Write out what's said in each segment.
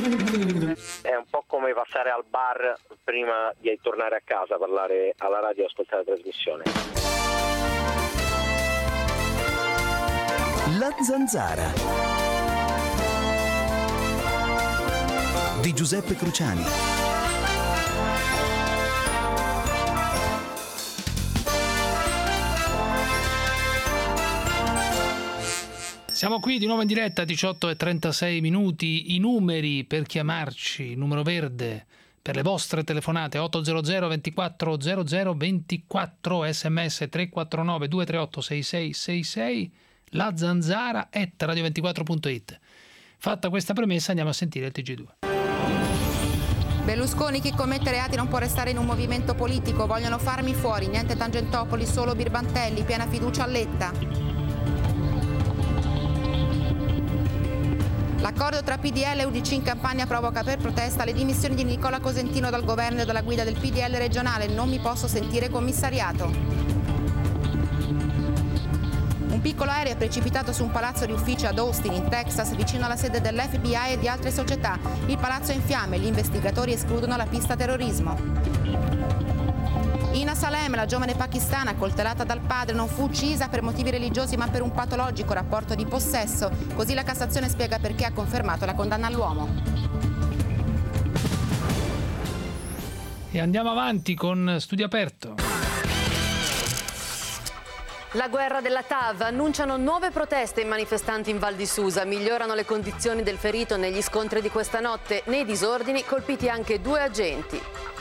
È un po' come passare al bar prima di tornare a casa, parlare alla radio e ascoltare la trasmissione. La Zanzara di Giuseppe Cruciani. Siamo qui di nuovo in diretta, 18:36 minuti. I numeri per chiamarci, numero verde per le vostre telefonate 800 24 00 24, sms 349 238 6666, la zanzara @radio24.it. Fatta questa premessa andiamo a sentire il TG2. Berlusconi: chi commette reati non può restare in un movimento politico, vogliono farmi fuori, niente Tangentopoli, solo Birbantelli, piena fiducia a Letta. L'accordo tra PDL e UDC in Campania provoca per protesta le dimissioni di Nicola Cosentino dal governo e dalla guida del PDL regionale. Non mi posso sentire commissariato. Un piccolo aereo è precipitato su un palazzo di uffici ad Austin, in Texas, vicino alla sede dell'FBI e di altre società. Il palazzo è in fiamme, gli investigatori escludono la pista terrorismo. Ina Salem, la giovane pakistana accoltellata dal padre, non fu uccisa per motivi religiosi ma per un patologico rapporto di possesso. Così la Cassazione spiega perché ha confermato la condanna all'uomo. E andiamo avanti con Studio Aperto. La guerra della TAV, annunciano nuove proteste i manifestanti in Val di Susa, migliorano le condizioni del ferito negli scontri di questa notte, nei disordini colpiti anche 2 agenti.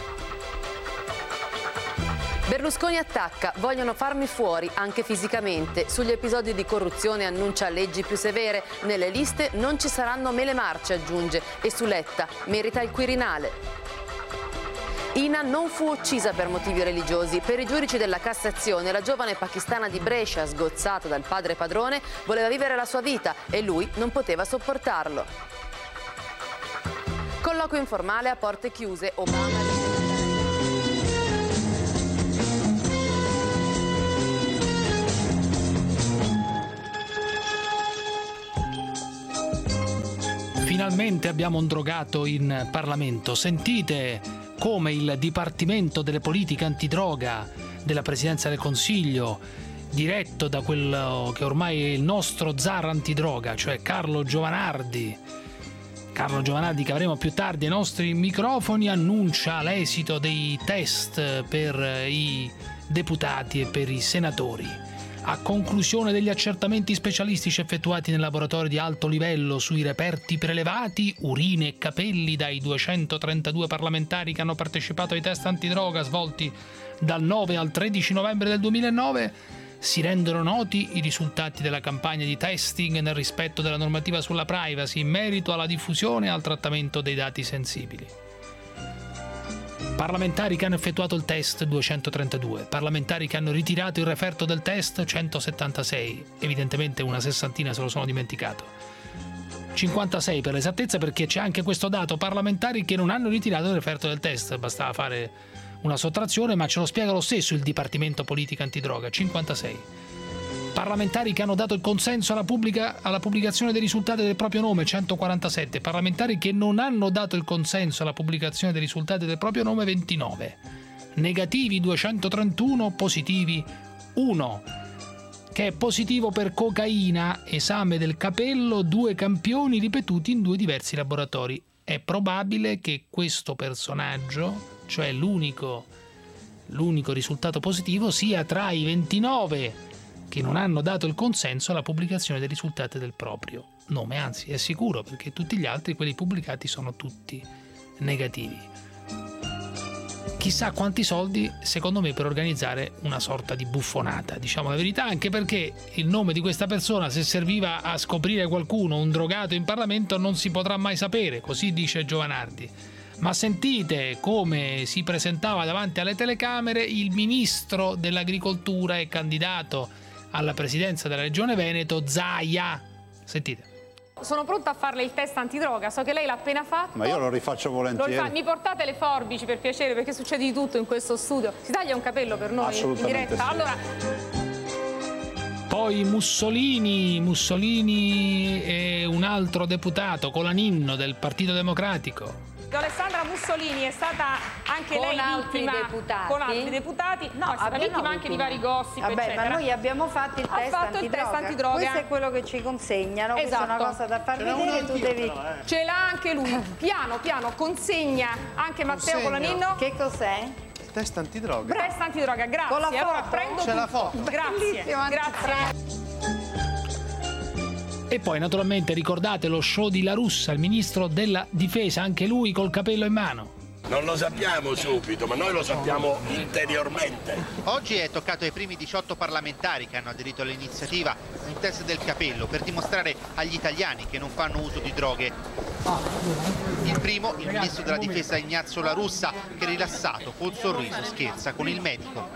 Berlusconi attacca, vogliono farmi fuori anche fisicamente. Sugli episodi di corruzione annuncia leggi più severe. Nelle liste non ci saranno mele marce, aggiunge. E su Letta merita il Quirinale. Ina non fu uccisa per motivi religiosi. Per i giudici della Cassazione, la giovane pakistana di Brescia, sgozzata dal padre padrone, voleva vivere la sua vita e lui non poteva sopportarlo. Colloquio informale a porte chiuse. Obama... Finalmente abbiamo un drogato in Parlamento. Sentite come il Dipartimento delle Politiche Antidroga della Presidenza del Consiglio, diretto da quello che ormai è il nostro zar antidroga, cioè Carlo Giovanardi, che avremo più tardi ai nostri microfoni, annuncia l'esito dei test per i deputati e per i senatori. A conclusione degli accertamenti specialistici effettuati nel laboratorio di alto livello sui reperti prelevati, urine e capelli dai 232 parlamentari che hanno partecipato ai test antidroga svolti dal 9 al 13 novembre del 2009, si rendono noti i risultati della campagna di testing nel rispetto della normativa sulla privacy in merito alla diffusione e al trattamento dei dati sensibili. Parlamentari che hanno effettuato il test 232, parlamentari che hanno ritirato il referto del test 176, evidentemente una sessantina se lo sono dimenticato. 56 per l'esattezza, perché c'è anche questo dato: parlamentari che non hanno ritirato il referto del test, bastava fare una sottrazione, ma ce lo spiega lo stesso il Dipartimento Politica Antidroga. 56 parlamentari che hanno dato il consenso alla pubblicazione dei risultati del proprio nome, 147. Parlamentari che non hanno dato il consenso alla pubblicazione dei risultati del proprio nome, 29. Negativi 231, positivi 1. Che è positivo per cocaina, esame del capello, 2 campioni ripetuti in 2 diversi laboratori. È probabile che questo personaggio, cioè l'unico risultato positivo, sia tra i 29 che non hanno dato il consenso alla pubblicazione dei risultati del proprio nome, anzi è sicuro, perché tutti gli altri, quelli pubblicati, sono tutti negativi. Chissà quanti soldi, secondo me, per organizzare una sorta di buffonata, diciamo la verità, anche perché il nome di questa persona, se serviva a scoprire qualcuno, un drogato in Parlamento, non si potrà mai sapere, così dice Giovanardi. Ma sentite come si presentava davanti alle telecamere il ministro dell'agricoltura e candidato alla presidenza della Regione Veneto, Zaia. Sentite. Sono pronta a farle il test antidroga, so che lei l'ha appena fatto. Ma io lo rifaccio volentieri. Mi portate le forbici per piacere, perché succede di tutto in questo studio. Si taglia un capello per noi in diretta? Sì. Allora... Poi Mussolini e un altro deputato, Colaninno del Partito Democratico. Alessandra Mussolini è stata anche con lei vittima con altri deputati, no, è stata vittima anche di vari gossip, eccetera. Ma noi abbiamo fatto il test antidroga. Questo è quello che ci consegnano, questa è una cosa da far vedere, tu devi... Ce l'ha anche lui, piano consegna anche Matteo Colaninno. Che cos'è? Test antidroga. Test antidroga, grazie. Con la foto? Allora prendo C'è la foto. Grazie. E poi naturalmente ricordate lo show di La Russa, il ministro della difesa, anche lui col capello in mano. Non lo sappiamo subito, ma noi lo sappiamo interiormente. Oggi è toccato ai primi 18 parlamentari che hanno aderito all'iniziativa un test del capello per dimostrare agli italiani che non fanno uso di droghe. Il primo, il ministro della difesa Ignazio La Russa, che rilassato, col sorriso, scherza con il medico.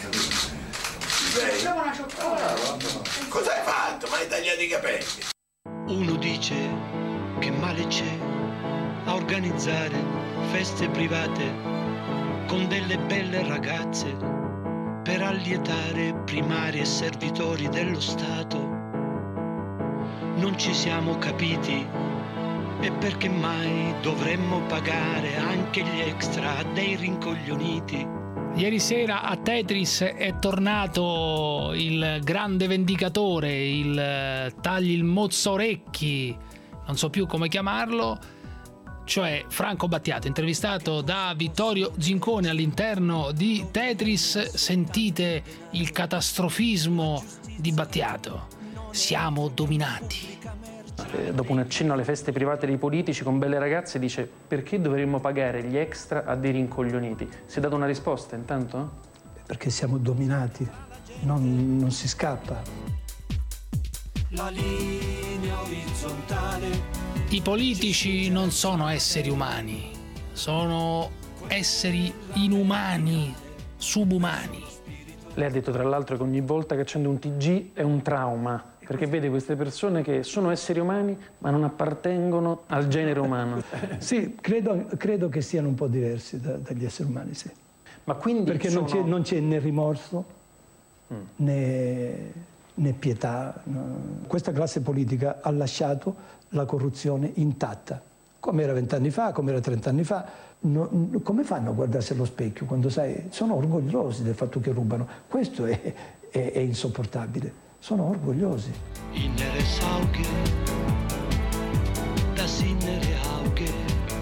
Cosa hai fatto? Ma hai tagliato i capelli? Uno dice che male c'è a organizzare feste private con delle belle ragazze per allietare primari e servitori dello Stato. Non ci siamo capiti e perché mai dovremmo pagare anche gli extra dei rincoglioniti. Ieri sera a Tetris è tornato il grande vendicatore, il tagli il mozzaorecchi, non so più come chiamarlo, cioè Franco Battiato, intervistato da Vittorio Zincone all'interno di Tetris. Sentite il catastrofismo di Battiato. Siamo dominati. Dopo un accenno alle feste private dei politici con belle ragazze dice: perché dovremmo pagare gli extra a dei rincoglioniti? Si è data una risposta intanto? Perché siamo dominati, non si scappa. La linea orizzontale. I politici non sono esseri umani, sono esseri inumani, subumani. Lei ha detto tra l'altro che ogni volta che accende un TG è un trauma, perché vede queste persone che sono esseri umani ma non appartengono al genere umano. Sì, credo che siano un po' diversi dagli esseri umani, sì. Ma quindi perché non c'è né rimorso né pietà. No. Questa classe politica ha lasciato la corruzione intatta, come era 20 anni fa, come era 30 anni fa. Come fanno a guardarsi allo specchio quando sai, sono orgogliosi del fatto che rubano? Questo è insopportabile. Sono orgogliosi. Innere Sauge, das innere Auge.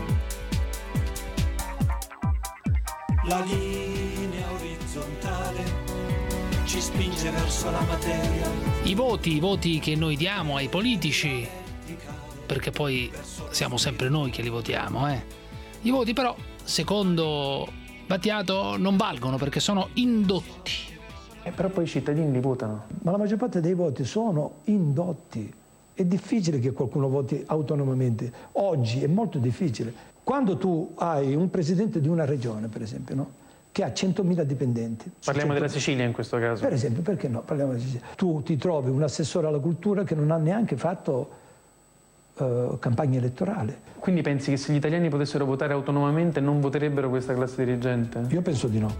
La linea orizzontale ci spinge verso la materia. I voti che noi diamo ai politici, perché poi siamo sempre noi che li votiamo, I voti però, secondo Battiato, non valgono perché sono indotti. Però poi i cittadini li votano. Ma la maggior parte dei voti sono indotti. È difficile che qualcuno voti autonomamente. Oggi è molto difficile. Quando tu hai un presidente di una regione, per esempio, no? Che ha 100.000 dipendenti. Parliamo della Sicilia in questo caso. Per esempio, perché no? Parliamo della Sicilia. Tu ti trovi un assessore alla cultura che non ha neanche fatto campagna elettorale. Quindi pensi che se gli italiani potessero votare autonomamente non voterebbero questa classe dirigente? Io penso di no.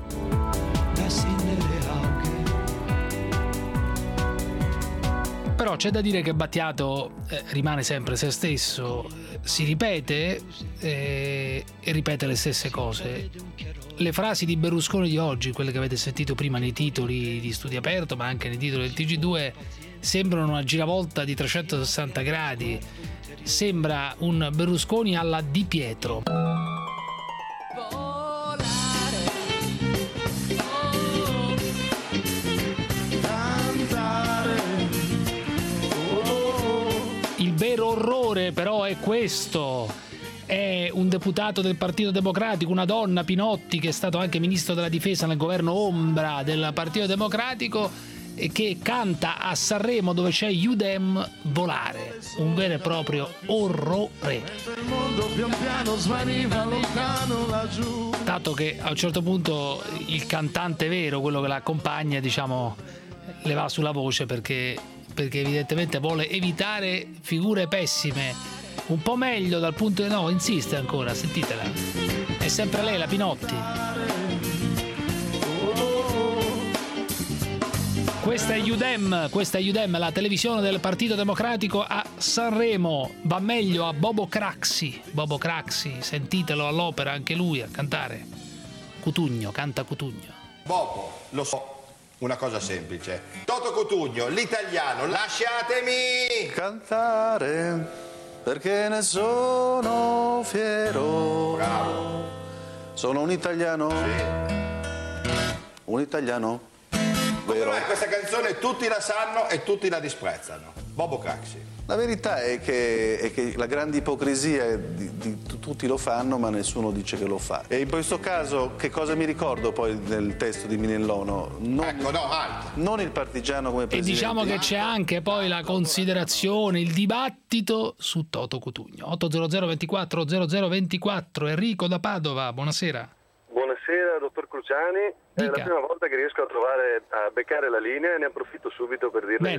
Però c'è da dire che Battiato rimane sempre se stesso, si ripete e ripete le stesse cose. Le frasi di Berlusconi di oggi, quelle che avete sentito prima nei titoli di Studio Aperto, ma anche nei titoli del TG2, sembrano una giravolta di 360 gradi. Sembra un Berlusconi alla Di Pietro. Il vero orrore però è questo. È un deputato del Partito Democratico, una donna, Pinotti, che è stato anche ministro della difesa nel governo ombra del Partito Democratico, e che canta a Sanremo, dove c'è Iudem, Volare. Un vero e proprio orrore. Tanto che a un certo punto il cantante vero, quello che l'accompagna, diciamo, le va sulla voce perché evidentemente vuole evitare figure pessime. Un po' meglio dal punto di... No, insiste ancora, sentitela. È sempre lei, la Pinotti. Questa è Udem, la televisione del Partito Democratico a Sanremo. Va meglio a Bobo Craxi, sentitelo all'opera anche lui a cantare. Cutugno, canta Cutugno. Bobo, lo so, una cosa semplice. Toto Cutugno, l'italiano, lasciatemi cantare perché ne sono fiero. Bravo. Sono un italiano. Sì. Un italiano. Vero. Questa canzone tutti la sanno e tutti la disprezzano. Bobo Craxi. La verità è che la grande ipocrisia di tutti lo fanno, ma nessuno dice che lo fa. E in questo caso, che cosa mi ricordo poi nel testo di Minellono? Non il partigiano come presidente. E diciamo che c'è anche poi la considerazione, il dibattito su Toto Cutugno. 800 24 0024. Enrico da Padova, buonasera. Buonasera, dottor Cruciani. È la prima volta che riesco a beccare la linea e ne approfitto subito per dirle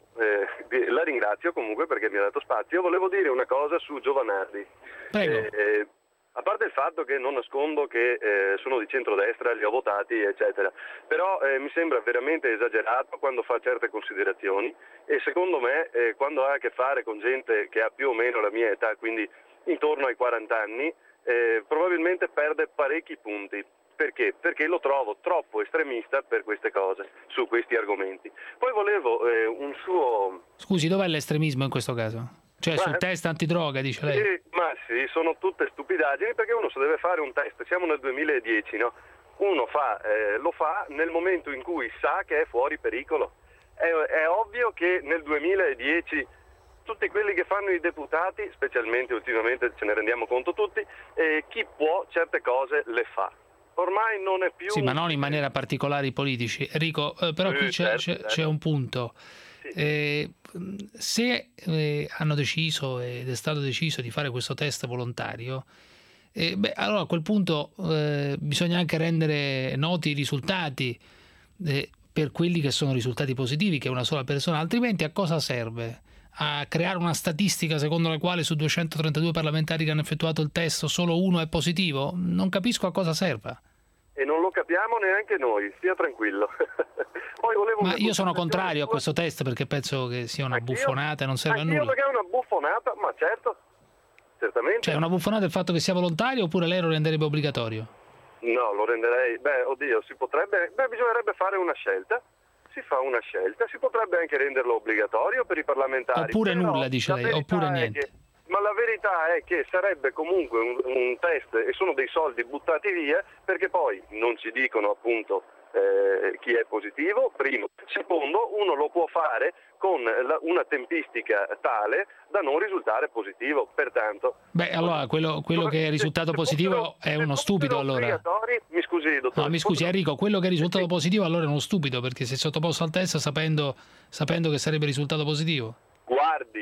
che la ringrazio comunque perché mi ha dato spazio. Volevo dire una cosa su Giovanardi. Prego. A parte il fatto che non nascondo che sono di centrodestra, li ho votati, eccetera, però mi sembra veramente esagerato quando fa certe considerazioni e secondo me quando ha a che fare con gente che ha più o meno la mia età, quindi intorno ai 40 anni, probabilmente perde parecchi punti. Perché? Perché lo trovo troppo estremista per queste cose, su questi argomenti. Poi volevo un suo... Scusi, dov'è l'estremismo in questo caso? Cioè sul test antidroga, dice lei? Sì, ma sì, sono tutte stupidaggini perché uno se deve fare un test, siamo nel 2010, no? Uno lo fa nel momento in cui sa che è fuori pericolo. È ovvio che nel 2010... tutti quelli che fanno i deputati, specialmente ultimamente ce ne rendiamo conto tutti, chi può certe cose le fa. Ormai non è più... Sì, ma non in maniera particolare i politici. Enrico, però qui c'è un punto. Sì. Se hanno deciso ed è stato deciso di fare questo test volontario, allora a quel punto bisogna anche rendere noti i risultati per quelli che sono risultati positivi, che è una sola persona, altrimenti a cosa serve? A creare una statistica secondo la quale su 232 parlamentari che hanno effettuato il test solo uno è positivo? Non capisco a cosa serva. E non lo capiamo neanche noi, stia tranquillo. Poi ma io sono contrario a questo test perché penso che sia una buffonata e non serve a nulla. Perché è una buffonata, ma certo, certamente. Cioè è una buffonata il fatto che sia volontario oppure lei lo renderebbe obbligatorio? No, lo renderei, si potrebbe, bisognerebbe fare una scelta. Si fa una scelta, si potrebbe anche renderlo obbligatorio per i parlamentari. Oppure nulla, dice lei, oppure niente. Ma la verità è che sarebbe comunque un test e sono dei soldi buttati via perché poi non ci dicono appunto chi è positivo, primo. Secondo, uno lo può fare con una tempistica tale da non risultare positivo, pertanto... allora quello che è risultato positivo è uno stupido allora. Mi scusi, dottore. No, mi scusi Enrico, quello che è risultato positivo allora è uno stupido perché si è sottoposto al test sapendo che sarebbe risultato positivo. Guardi,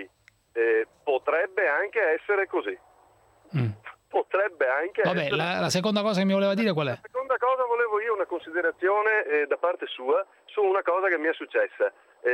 potrebbe anche essere così. Potrebbe anche essere... la seconda cosa che mi voleva dire qual è? La seconda cosa volevo io una considerazione da parte sua su una cosa che mi è successa.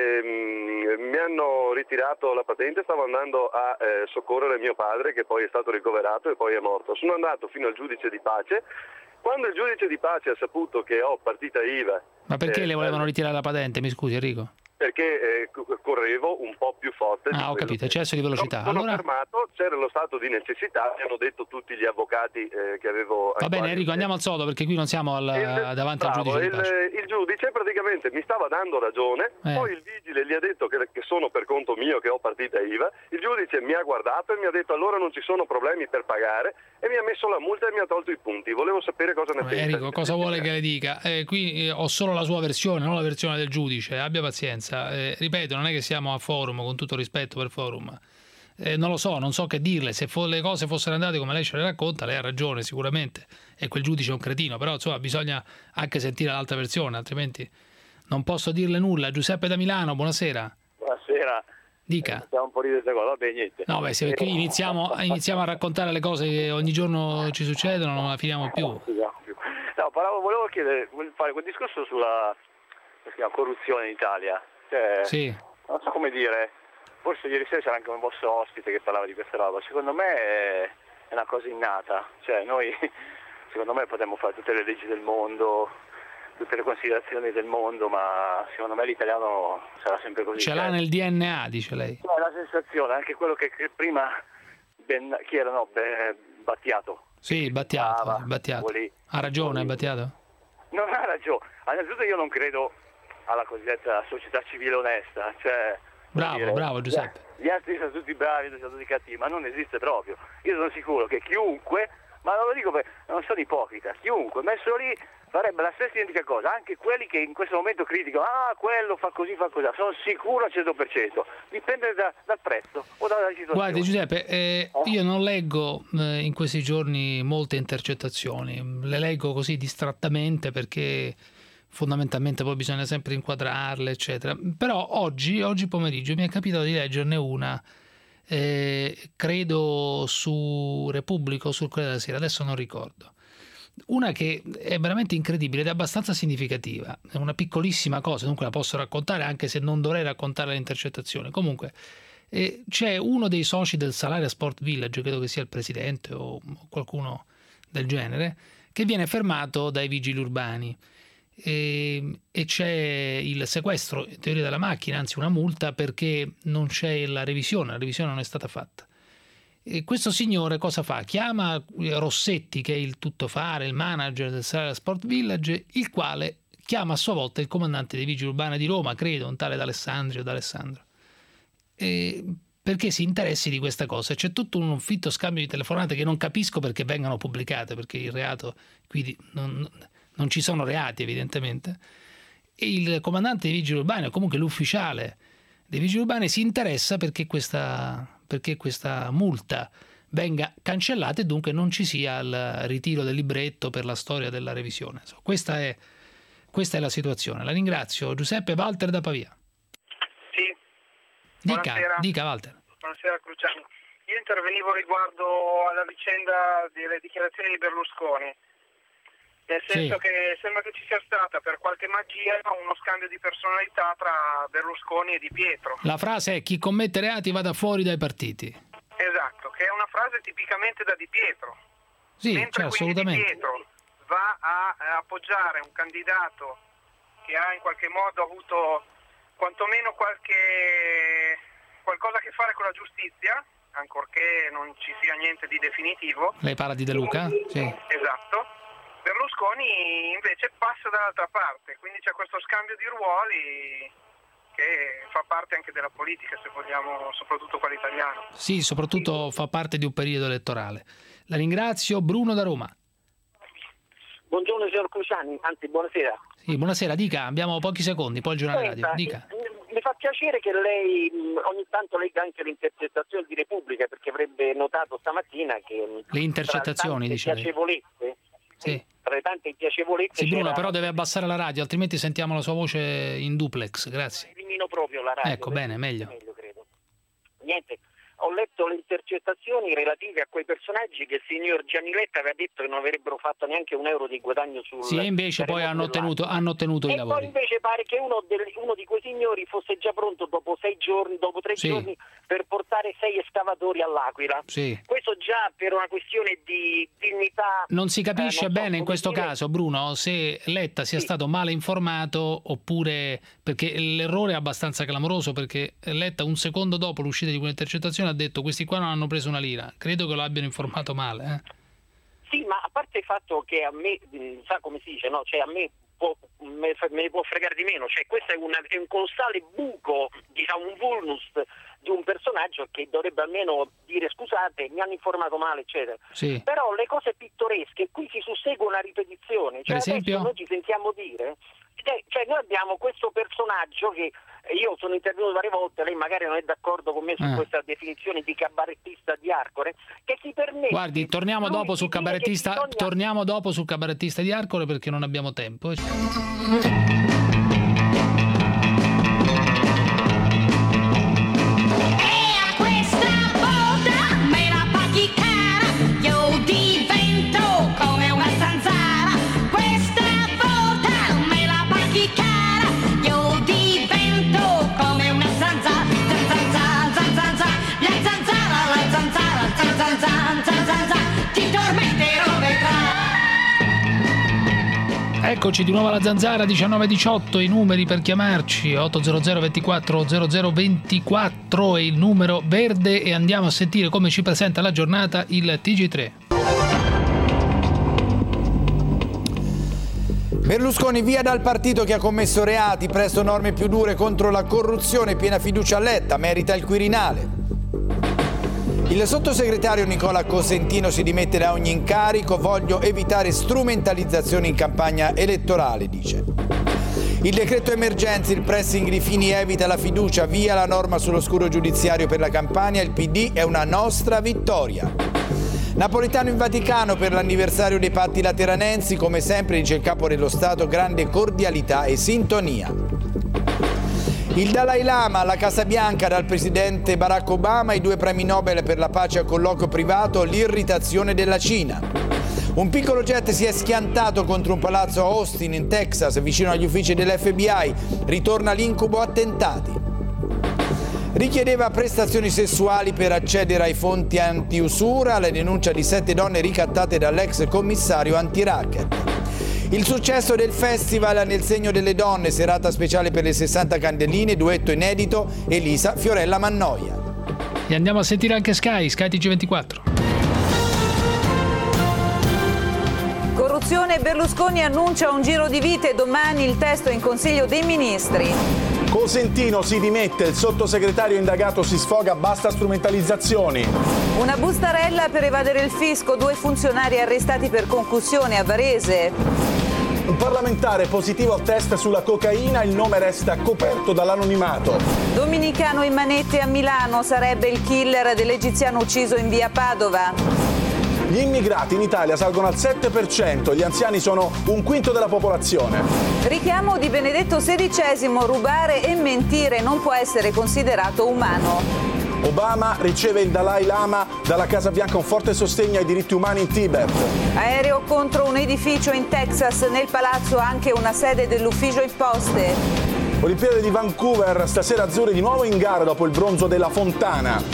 Mi hanno ritirato la patente, stavo andando a soccorrere mio padre che poi è stato ricoverato e poi è morto. Sono andato fino al giudice di pace. Quando il giudice di pace ha saputo che ho partita IVA... Ma perché le volevano ritirare la patente, mi scusi Enrico? Perché correvo un po' più forte. Ho capito, eccesso di velocità. Sono fermato, c'era lo stato di necessità, mi hanno detto tutti gli avvocati che avevo... Va bene Enrico, andiamo al sodo perché qui non siamo davanti al giudice di pace. Il giudice praticamente mi stava dando ragione, poi il vigile gli ha detto che sono per conto mio, che ho partita IVA, il giudice mi ha guardato e mi ha detto allora non ci sono problemi per pagare e mi ha messo la multa e mi ha tolto i punti. Volevo sapere cosa ne pensa. Enrico, cosa vuole che le dica? Qui ho solo la sua versione, non la versione del giudice, abbia pazienza. Ripeto, non è che siamo a forum, con tutto rispetto per forum. Non lo so, non so che dirle. Se le cose fossero andate come lei ce le racconta, lei ha ragione sicuramente e quel giudice è un cretino, però insomma bisogna anche sentire l'altra versione, altrimenti non posso dirle nulla. Giuseppe da Milano, buonasera. Buonasera. Dica. Stiamo un po' di queste cose, vabbè, niente. No, se qui iniziamo a raccontare le cose che ogni giorno ci succedono, non la finiamo più. No, volevo fare quel discorso sulla corruzione in Italia. Sì. Non so come dire, forse ieri sera c'era anche un vostro ospite che parlava di questa roba. Secondo me è una cosa innata, cioè noi secondo me potremmo fare tutte le leggi del mondo, tutte le considerazioni del mondo, ma secondo me l'italiano sarà sempre così. Ce l'ha nel DNA, dice lei. No, è la sensazione, anche quello che prima chi era? No, Battiato. Sì, Battiato. Ha ragione, Battiato? Non ha ragione. Innanzitutto io non credo alla cosiddetta società civile onesta, cioè... Bravo Giuseppe. Gli altri sono tutti bravi, sono tutti cattivi, ma non esiste proprio. Io sono sicuro che chiunque, ma non lo dico perché non sono ipocrita, chiunque messo lì farebbe la stessa identica cosa, anche quelli che in questo momento criticano, quello fa così, fa così, sono sicuro al 100%, dipende dal prezzo o dalla situazione. Guardi Giuseppe, io non leggo in questi giorni molte intercettazioni, le leggo così distrattamente perché fondamentalmente poi bisogna sempre inquadrarle, eccetera. Però oggi pomeriggio mi è capitato di leggerne una, credo su Repubblica o sul Corriere della Sera, adesso non ricordo. Una che è veramente incredibile ed è abbastanza significativa, è una piccolissima cosa, dunque la posso raccontare anche se non dovrei raccontare le intercettazioni. Comunque c'è uno dei soci del Salaria Sport Village, credo che sia il presidente o qualcuno del genere, che viene fermato dai vigili urbani. E c'è il sequestro in teoria della macchina, anzi una multa perché non c'è la revisione non è stata fatta. E questo signore cosa fa? Chiama Rossetti, che è il tuttofare, il manager del Salaria Sport Village, il quale chiama a sua volta il comandante dei vigili urbani di Roma, credo, un tale D'Alessandro, perché si interessi di questa cosa. C'è tutto un fitto scambio di telefonate che non capisco perché vengano pubblicate, perché il reato qui non ci sono reati evidentemente, e il comandante dei vigili urbani o comunque l'ufficiale dei vigili urbani si interessa perché questa multa venga cancellata e dunque non ci sia il ritiro del libretto per la storia della revisione. Questa è la situazione. La ringrazio. Giuseppe. Walter da Pavia. Sì. Dica Walter. Buonasera Cruciani. Io intervenivo riguardo alla vicenda delle dichiarazioni di Berlusconi. Nel senso che sembra che ci sia stata per qualche magia uno scambio di personalità tra Berlusconi e Di Pietro. La frase è: chi commette reati vada fuori dai partiti. Esatto, che è una frase tipicamente da Di Pietro. Sì, mentre assolutamente. Di Pietro va a appoggiare un candidato che ha in qualche modo avuto quantomeno qualcosa a che fare con la giustizia, ancorché non ci sia niente di definitivo. Lei parla di De Luca? Sì. Esatto. Berlusconi invece passa dall'altra parte, quindi c'è questo scambio di ruoli che fa parte anche della politica, se vogliamo, soprattutto quella italiana. Sì, soprattutto fa parte di un periodo elettorale. La ringrazio. Bruno da Roma. Buongiorno signor Cruciani, anzi buonasera. Sì, buonasera, dica, abbiamo pochi secondi, poi il giornale radio, dica. Mi fa piacere che lei ogni tanto legga anche le intercettazioni di Repubblica, perché avrebbe notato stamattina che le intercettazioni, dice lei. Sì. Tra le tante piacevolezze. Sì, Bruno, però deve abbassare la radio, altrimenti sentiamo la sua voce in duplex. Grazie. Elimino proprio la radio. Ecco, bene, meglio. Credo. Niente, ho letto le intercettazioni relative a quei personaggi che il signor Gianni Letta aveva detto che non avrebbero fatto neanche €1 di guadagno sul... Sì, e invece poi hanno ottenuto i lavori. Poi invece pare che uno di quei signori fosse già pronto dopo 6 giorni, dopo 3 giorni, per portare 6 escavatori all'Aquila. Sì. Questo già per una questione di dignità... Non si capisce bene in questo caso, Bruno, se Letta sia stato male informato oppure... perché l'errore è abbastanza clamoroso, perché Letta un secondo dopo l'uscita di quell'intercettazione ha detto: questi qua non hanno preso una lira. Credo che lo abbiano informato male. Sì, ma a parte il fatto che a me, sa come si dice, no? Cioè a me me ne può fregare di meno, cioè questo è un colossale buco, diciamo un vulnus di un personaggio che dovrebbe almeno dire scusate, mi hanno informato male, eccetera. Sì. Però le cose pittoresche, qui si sussegue una ripetizione, cioè per esempio? Adesso noi ci sentiamo dire, cioè noi abbiamo questo personaggio che io sono intervenuto varie volte, lei magari non è d'accordo con me su questa definizione di cabarettista di Arcore, che si permette... Guardi, torniamo dopo sul cabarettista di Arcore, perché non abbiamo tempo. Eccoci di nuovo alla Zanzara, 1918, i numeri per chiamarci, 800 24 0024 è il numero verde, e andiamo a sentire come ci presenta la giornata il TG3. Berlusconi via dal partito che ha commesso reati, presto norme più dure contro la corruzione, piena fiducia a Letta, merita il Quirinale. Il sottosegretario Nicola Cosentino si dimette da ogni incarico, voglio evitare strumentalizzazioni in campagna elettorale, dice. Il decreto emergenze, il pressing di Fini evita la fiducia, via la norma sullo scudo giudiziario per la Campania, il PD è una nostra vittoria. Napolitano in Vaticano per l'anniversario dei patti lateranensi, come sempre dice il capo dello Stato, grande cordialità e sintonia. Il Dalai Lama alla Casa Bianca dal presidente Barack Obama, i 2 premi Nobel per la pace a colloquio privato, l'irritazione della Cina. Un piccolo jet si è schiantato contro un palazzo a Austin in Texas vicino agli uffici dell'FBI, ritorna l'incubo attentati. Richiedeva prestazioni sessuali per accedere ai fonti antiusura, la denuncia di 7 donne ricattate dall'ex commissario antiracket. Il successo del festival nel segno delle donne, serata speciale per le 60 candeline, duetto inedito Elisa Fiorella Mannoia. E andiamo a sentire anche Sky TG24. Corruzione, Berlusconi annuncia un giro di vite, domani il testo in Consiglio dei Ministri. Cosentino si dimette, il sottosegretario indagato si sfoga, basta strumentalizzazioni. Una bustarella per evadere il fisco, 2 funzionari arrestati per concussione a Varese. Un parlamentare positivo al test sulla cocaina, il nome resta coperto dall'anonimato. Dominicano in manette a Milano, sarebbe il killer dell'egiziano ucciso in via Padova. Gli immigrati in Italia salgono al 7%, gli anziani sono 1/5 della popolazione. Richiamo di Benedetto XVI, rubare e mentire non può essere considerato umano. Obama riceve il Dalai Lama dalla Casa Bianca, un forte sostegno ai diritti umani in Tibet. Aereo contro un edificio in Texas, nel palazzo anche una sede dell'ufficio imposte. Olimpiadi di Vancouver, stasera azzurri di nuovo in gara dopo il bronzo della Fontana.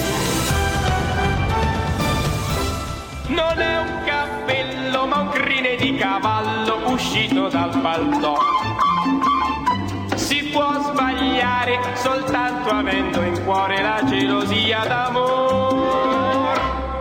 Non è un cappello ma un crine di cavallo uscito dal palto. Si può sbagliare soltanto avendo in cuore la gelosia d'amor.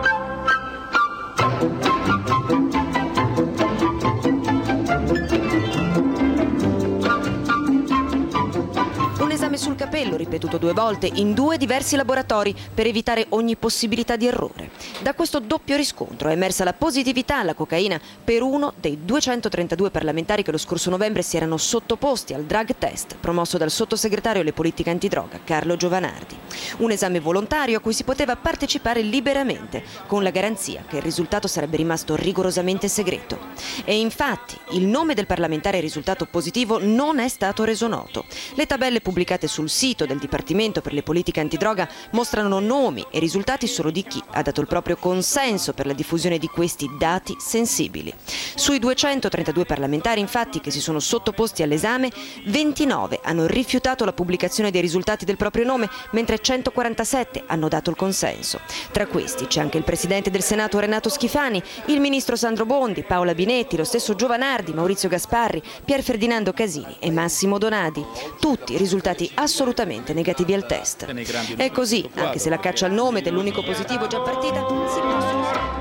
Un esame sul capello ripetuto 2 volte in 2 diversi laboratori per evitare ogni possibilità di errore. Da questo doppio riscontro è emersa la positività alla cocaina per uno dei 232 parlamentari che lo scorso novembre si erano sottoposti al drug test promosso dal sottosegretario alle politiche antidroga Carlo Giovanardi. Un esame volontario a cui si poteva partecipare liberamente, con la garanzia che il risultato sarebbe rimasto rigorosamente segreto. E infatti il nome del parlamentare risultato positivo non è stato reso noto. Le tabelle pubblicate sul sito del Dipartimento per le politiche antidroga mostrano nomi e risultati solo di chi ha dato il proprio consenso per la diffusione di questi dati sensibili. Sui 232 parlamentari, infatti, che si sono sottoposti all'esame, 29 hanno rifiutato la pubblicazione dei risultati del proprio nome, mentre 147 hanno dato il consenso. Tra questi c'è anche il presidente del Senato Renato Schifani, il ministro Sandro Bondi, Paola Binetti, lo stesso Giovanardi, Maurizio Gasparri, Pier Ferdinando Casini e Massimo Donadi. Tutti risultati assolutamente negativi al test. È così, anche se la caccia al nome dell'unico positivo è già partita, si possono...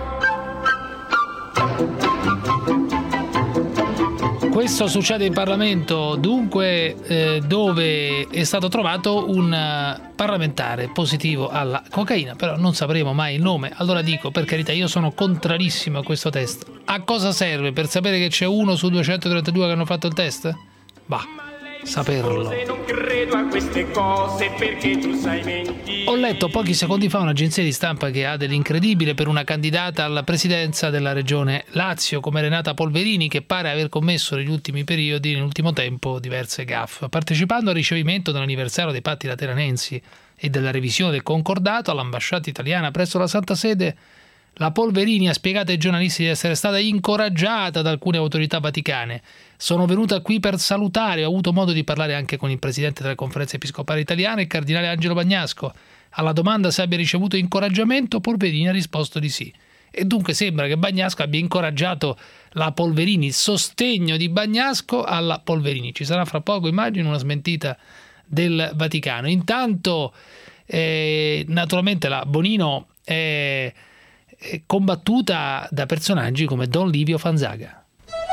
Questo succede in Parlamento, dunque, dove è stato trovato un parlamentare positivo alla cocaina, però non sapremo mai il nome. Allora dico, per carità, io sono contrarissimo a questo test. A cosa serve? Per sapere che c'è uno su 232 che hanno fatto il test? Bah, saperlo. Non credo a queste cose perché tu sai mentire. Ho letto pochi secondi fa un'agenzia di stampa che ha dell'incredibile per una candidata alla presidenza della regione Lazio come Renata Polverini, che pare aver commesso negli ultimi periodi, nell'ultimo tempo, diverse gaffe. Partecipando al ricevimento dell'anniversario dei patti lateranensi e della revisione del concordato all'ambasciata italiana presso la Santa Sede, la Polverini ha spiegato ai giornalisti di essere stata incoraggiata da alcune autorità vaticane. Sono venuta qui per salutare, ho avuto modo di parlare anche con il presidente della Conferenza Episcopale Italiana, il cardinale Angelo Bagnasco. Alla domanda se abbia ricevuto incoraggiamento, Polverini ha risposto di sì. E dunque sembra che Bagnasco abbia incoraggiato la Polverini, il sostegno di Bagnasco alla Polverini. Ci sarà fra poco, immagino, una smentita del Vaticano. Intanto naturalmente la Bonino è combattuta da personaggi come Don Livio Fanzaga.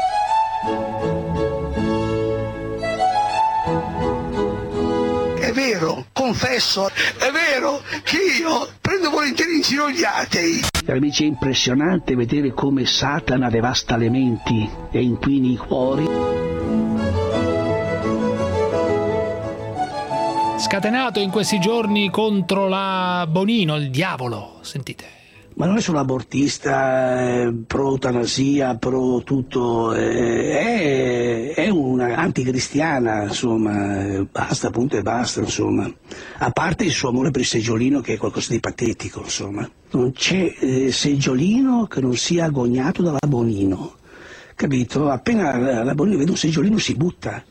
È vero, confesso, è vero che io prendo volentieri in giro gli atei. Amici, è impressionante vedere come Satana devasta le menti e inquini i cuori. Scatenato in questi giorni contro la Bonino, il diavolo, sentite. Ma non è solo abortista, pro eutanasia, pro tutto, è una anticristiana, insomma, basta, punto e basta, insomma. A parte il suo amore per il seggiolino, che è qualcosa di patetico, insomma. Non c'è seggiolino che non sia agognato dalla Bonino, capito? Appena la Bonino vede un seggiolino si butta.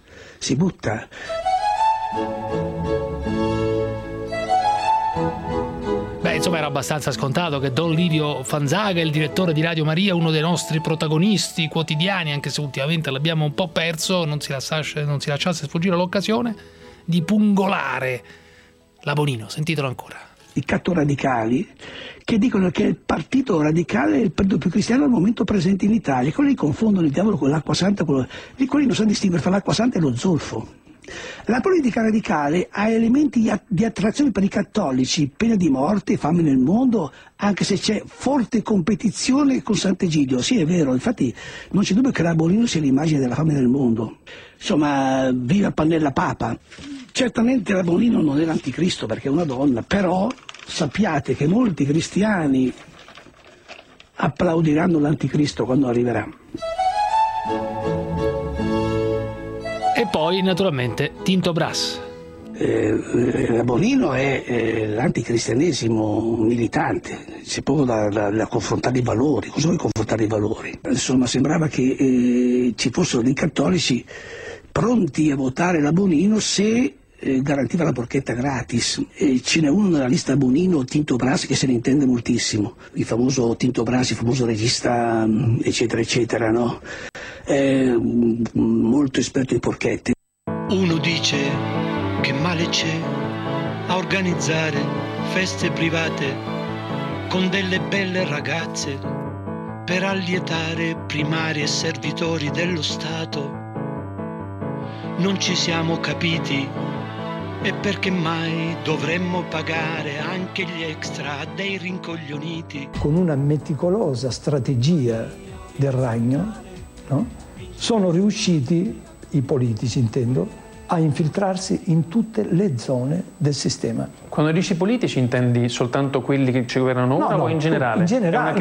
Insomma, era abbastanza scontato che Don Livio Fanzaga, il direttore di Radio Maria, uno dei nostri protagonisti quotidiani, anche se ultimamente l'abbiamo un po' perso, non si lasciasse sfuggire l'occasione di pungolare la Bonino. Sentitelo ancora. I cattoradicali che dicono che il partito radicale è il partito più cristiano al momento presente in Italia. Quelli confondono il diavolo con l'acqua santa, quelli non sanno distinguere fra l'acqua santa e lo zolfo. La politica radicale ha elementi di attrazione per i cattolici, pena di morte, fame nel mondo, anche se c'è forte competizione con Sant'Egidio. Sì, è vero, infatti non c'è dubbio che la Bonino sia l'immagine della fame nel mondo. Insomma, viva Pannella Papa. Certamente la Bonino non è l'anticristo perché è una donna, però sappiate che molti cristiani applaudiranno l'anticristo quando arriverà. E poi, naturalmente, Tinto Brass. La Bonino è l'anticristianesimo militante, c'è poco da confrontare i valori. Cosa vuoi confrontare i valori? Insomma, sembrava che ci fossero dei cattolici pronti a votare la Bonino se garantiva la porchetta gratis. Ce n'è uno nella lista Bonino, Tinto Brass, che se ne intende moltissimo, il famoso Tinto Brass, il famoso regista eccetera eccetera, no? È molto esperto di porchette. Uno dice che male c'è a organizzare feste private con delle belle ragazze per allietare primari e servitori dello Stato. Non ci siamo capiti. E perché mai dovremmo pagare anche gli extra dei rincoglioniti? Con una meticolosa strategia del ragno, no? Sono riusciti, i politici intendo, a infiltrarsi in tutte le zone del sistema. Quando dici politici intendi soltanto quelli che ci governano ora o in generale? In generale,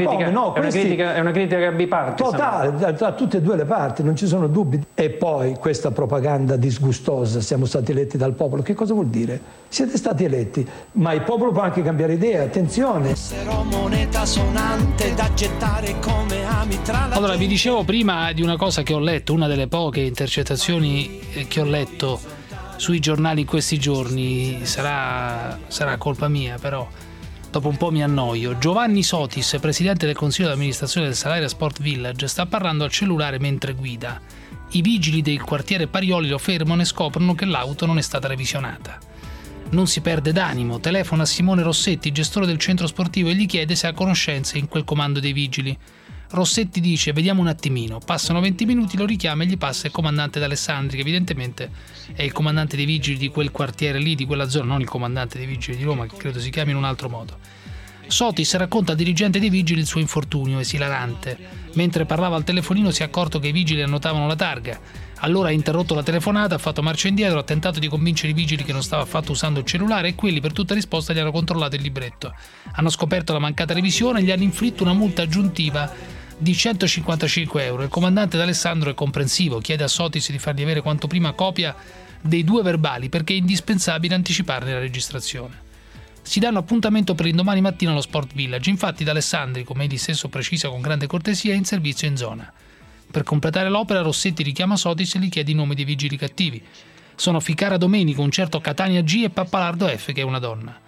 è una critica bipartisan. Totale, da tutte e due le parti, non ci sono dubbi. E poi questa propaganda disgustosa, siamo stati eletti dal popolo, che cosa vuol dire? Siete stati eletti, ma il popolo può anche cambiare idea, attenzione. Moneta sonante da gettare come ami tra la... Allora, vi dicevo prima di una cosa che ho letto, una delle poche intercettazioni che ho letto sui giornali in questi giorni, sarà colpa mia, però dopo un po' mi annoio. Giovanni Sotis, presidente del consiglio di amministrazione del Salaria Sport Village, sta parlando al cellulare mentre guida. I vigili del quartiere Parioli lo fermano e scoprono che l'auto non è stata revisionata. Non si perde d'animo, telefona a Simone Rossetti, gestore del centro sportivo, e gli chiede se ha conoscenze in quel comando dei vigili. Rossetti dice: vediamo un attimino. Passano 20 minuti, lo richiama e gli passa il comandante D'Alessandri, che evidentemente è il comandante dei vigili di quel quartiere lì, di quella zona, non il comandante dei vigili di Roma, che credo si chiami in un altro modo. Sotis racconta al dirigente dei vigili il suo infortunio esilarante. Mentre parlava al telefonino si è accorto che i vigili annotavano la targa. Allora ha interrotto la telefonata, ha fatto marcia indietro, ha tentato di convincere i vigili che non stava affatto usando il cellulare, e quelli per tutta risposta gli hanno controllato il libretto. Hanno scoperto la mancata revisione e gli hanno inflitto una multa aggiuntiva di 155 euro. Il comandante D'Alessandro è comprensivo, chiede a Sotis di fargli avere quanto prima copia dei 2 verbali perché è indispensabile anticiparne la registrazione. Si danno appuntamento per l'indomani mattina allo Sport Village. Infatti D'Alessandri, come egli stesso precisa con grande cortesia, è in servizio in zona. Per completare l'opera Rossetti richiama Sotis e gli chiede i nomi dei vigili cattivi. Sono Ficara Domenico, un certo Catania G e Pappalardo F, che è una donna.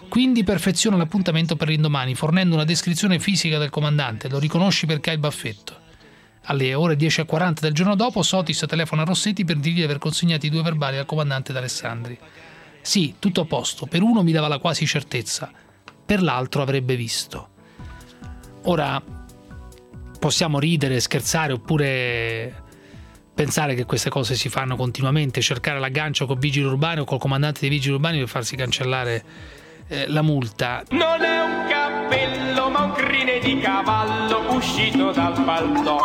Quindi perfeziona l'appuntamento per l'indomani, fornendo una descrizione fisica del comandante. Lo riconosci perché ha il baffetto. Alle ore 10:40 del giorno dopo, Sotis telefona a Rossetti per dirgli di aver consegnato i 2 verbali al comandante d'Alessandri. Sì, tutto a posto. Per uno mi dava la quasi certezza, per l'altro avrebbe visto. Ora, possiamo ridere, scherzare, oppure pensare che queste cose si fanno continuamente, cercare l'aggancio col vigile urbano o col comandante dei vigili urbani per farsi cancellare la multa. Non è un cappello ma un crine di cavallo uscito dal paltò.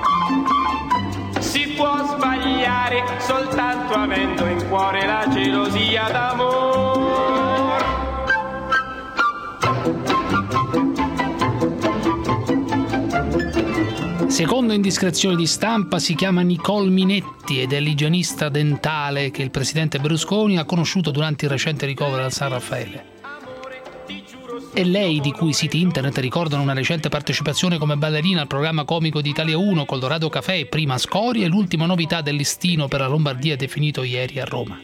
Si può sbagliare soltanto avendo in cuore la gelosia d'amor. Secondo indiscrezioni di stampa si chiama Nicole Minetti ed è l'igienista dentale che il presidente Berlusconi ha conosciuto durante il recente ricovero al San Raffaele. È lei di cui i siti internet ricordano una recente partecipazione come ballerina al programma comico di Italia 1 col Dorado Café, prima Scori e l'ultima novità del listino per la Lombardia definito ieri a Roma.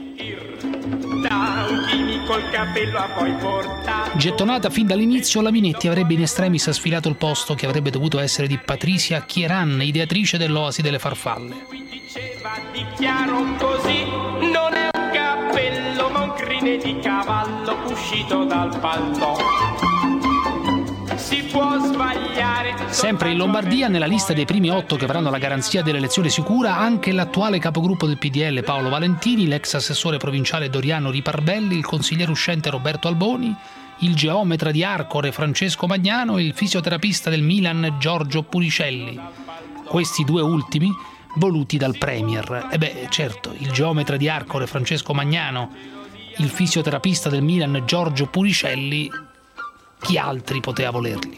Gettonata fin dall'inizio, la Minetti avrebbe in extremis sfilato il posto che avrebbe dovuto essere di Patricia Chieran, ideatrice dell'Oasi delle farfalle. Dichiaro così, non è un cappello ma un crine di cavallo uscito dal paltò. Si può sbagliare. Sempre in Lombardia, nella lista dei primi 8 che avranno la garanzia dell'elezione sicura, anche l'attuale capogruppo del PDL Paolo Valentini, l'ex assessore provinciale Doriano Riparbelli, il consigliere uscente Roberto Alboni, il geometra di Arcore Francesco Magnano e il fisioterapista del Milan Giorgio Puricelli. Questi 2 ultimi voluti dal Premier. E beh, certo, il geometra di Arcore Francesco Magnano, il fisioterapista del Milan Giorgio Puricelli, chi altri poteva volerli?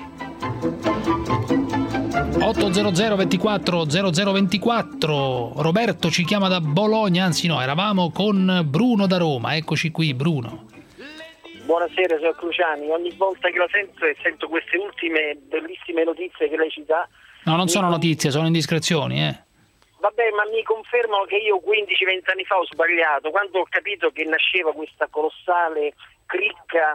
800 24 0024. Roberto ci chiama da Bologna, anzi no, eravamo con Bruno da Roma. Eccoci qui, Bruno. Buonasera, signor Cruciani. Ogni volta che la sento e sento queste ultime bellissime notizie che lei ci dà... No, non sono notizie, sono indiscrezioni, Vabbè, ma mi confermano che io 15-20 anni fa ho sbagliato, quando ho capito che nasceva questa colossale cricca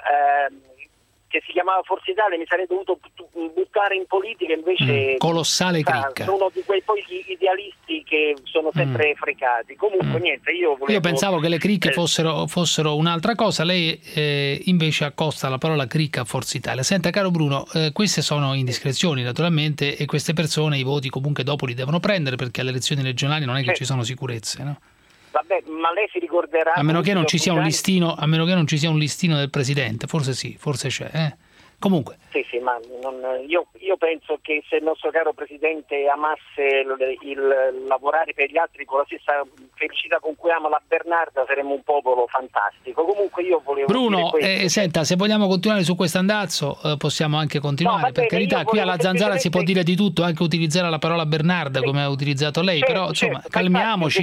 che si chiamava Forza Italia, mi sarei dovuto buttare in politica, invece colossale cricca. Sono uno di quei poi idealisti che sono sempre frecati. Comunque niente, io pensavo che le cricche fossero un'altra cosa, lei invece accosta la parola cricca a Forza Italia. Senta, caro Bruno, queste sono indiscrezioni naturalmente, e queste persone i voti comunque dopo li devono prendere, perché alle elezioni regionali non è che ci sono sicurezze, no? Vabbè, ma lei si ricorderà... A meno che non ci sia un listino del presidente, forse sì, forse c'è, Comunque. Sì, ma io penso che se il nostro caro presidente amasse il lavorare per gli altri con la stessa felicità con cui ama la Bernarda, saremmo un popolo fantastico. Comunque io volevo Bruno, senta, se vogliamo continuare su questo andazzo possiamo anche continuare, no, per carità, qui alla Zanzara si può dire di tutto, anche utilizzare la parola Bernarda come ha utilizzato lei, però insomma calmiamoci.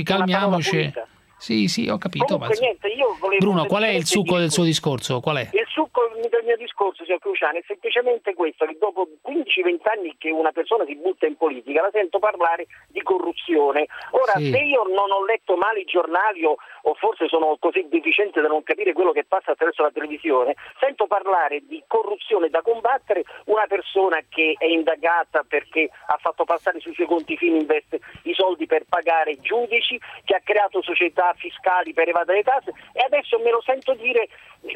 Sì, ho capito. Comunque, niente, io Bruno, qual è il succo del suo discorso? Qual è? Il succo del mio discorso, signor Cruciani, è semplicemente questo, che dopo 15-20 anni che una persona si butta in politica la sento parlare di corruzione. Ora, se io non ho letto male i giornali o forse sono così deficiente da non capire quello che passa attraverso la televisione, sento parlare di corruzione da combattere una persona che è indagata perché ha fatto passare sui suoi conti Fininvest i soldi per pagare giudici, che ha creato società fiscali per evadere le tasse, e adesso me lo sento dire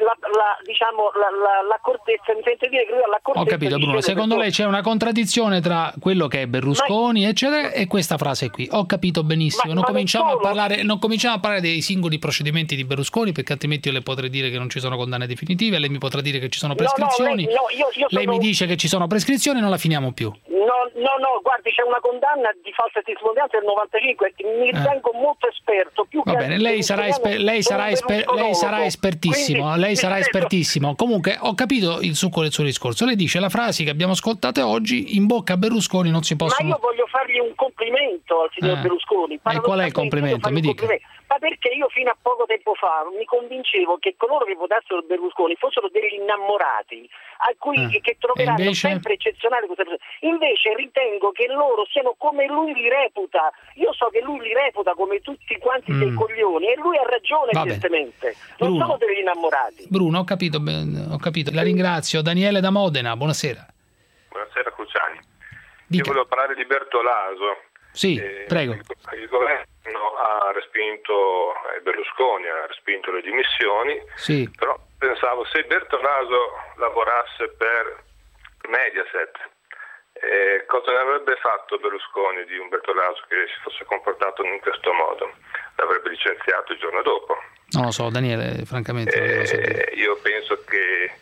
l'accortezza, mi sente dire che lui ha l'accortezza. Ho capito, Bruno, secondo lei c'è una contraddizione tra quello che è Berlusconi eccetera e questa frase qui. Ho capito benissimo. Non cominciamo a parlare dei singoli procedimenti di Berlusconi, perché altrimenti io le potrei dire che non ci sono condanne definitive, lei mi potrà dire che ci sono prescrizioni, lei mi dice che ci sono prescrizioni e non la finiamo più. No, guardi, c'è una condanna di falsa testimonianza del 95, mi ritengo molto esperto. Va bene, lei sarà espertissimo. Quindi, lei sarà espertissimo. Comunque ho capito il succo del suo discorso. Lei dice: la frase che abbiamo ascoltato oggi, in bocca a Berlusconi non si possono... Ma io voglio fargli un complimento al signor Berlusconi. E qual è il complimento? Mi dica. ma perché io fino a poco tempo fa mi convincevo che coloro che votassero Berlusconi fossero degli innamorati a cui che troveranno sempre eccezionali queste persone. Invece ritengo che loro siano come lui li reputa. Io so che lui li reputa come tutti quanti dei coglioni e lui ha ragione evidentemente. Non sono degli innamorati. Bruno, ho capito. La ringrazio. Daniele da Modena, buonasera. Buonasera Cruciani. Io volevo parlare di Bertolaso. Sì, prego. Il governo ha respinto Berlusconi, ha respinto le dimissioni, sì. Però pensavo se Bertolaso lavorasse per Mediaset, cosa ne avrebbe fatto Berlusconi di un Bertolaso che si fosse comportato in questo modo? L'avrebbe licenziato il giorno dopo. Non lo so, Daniele, francamente non lo so dire. Io penso che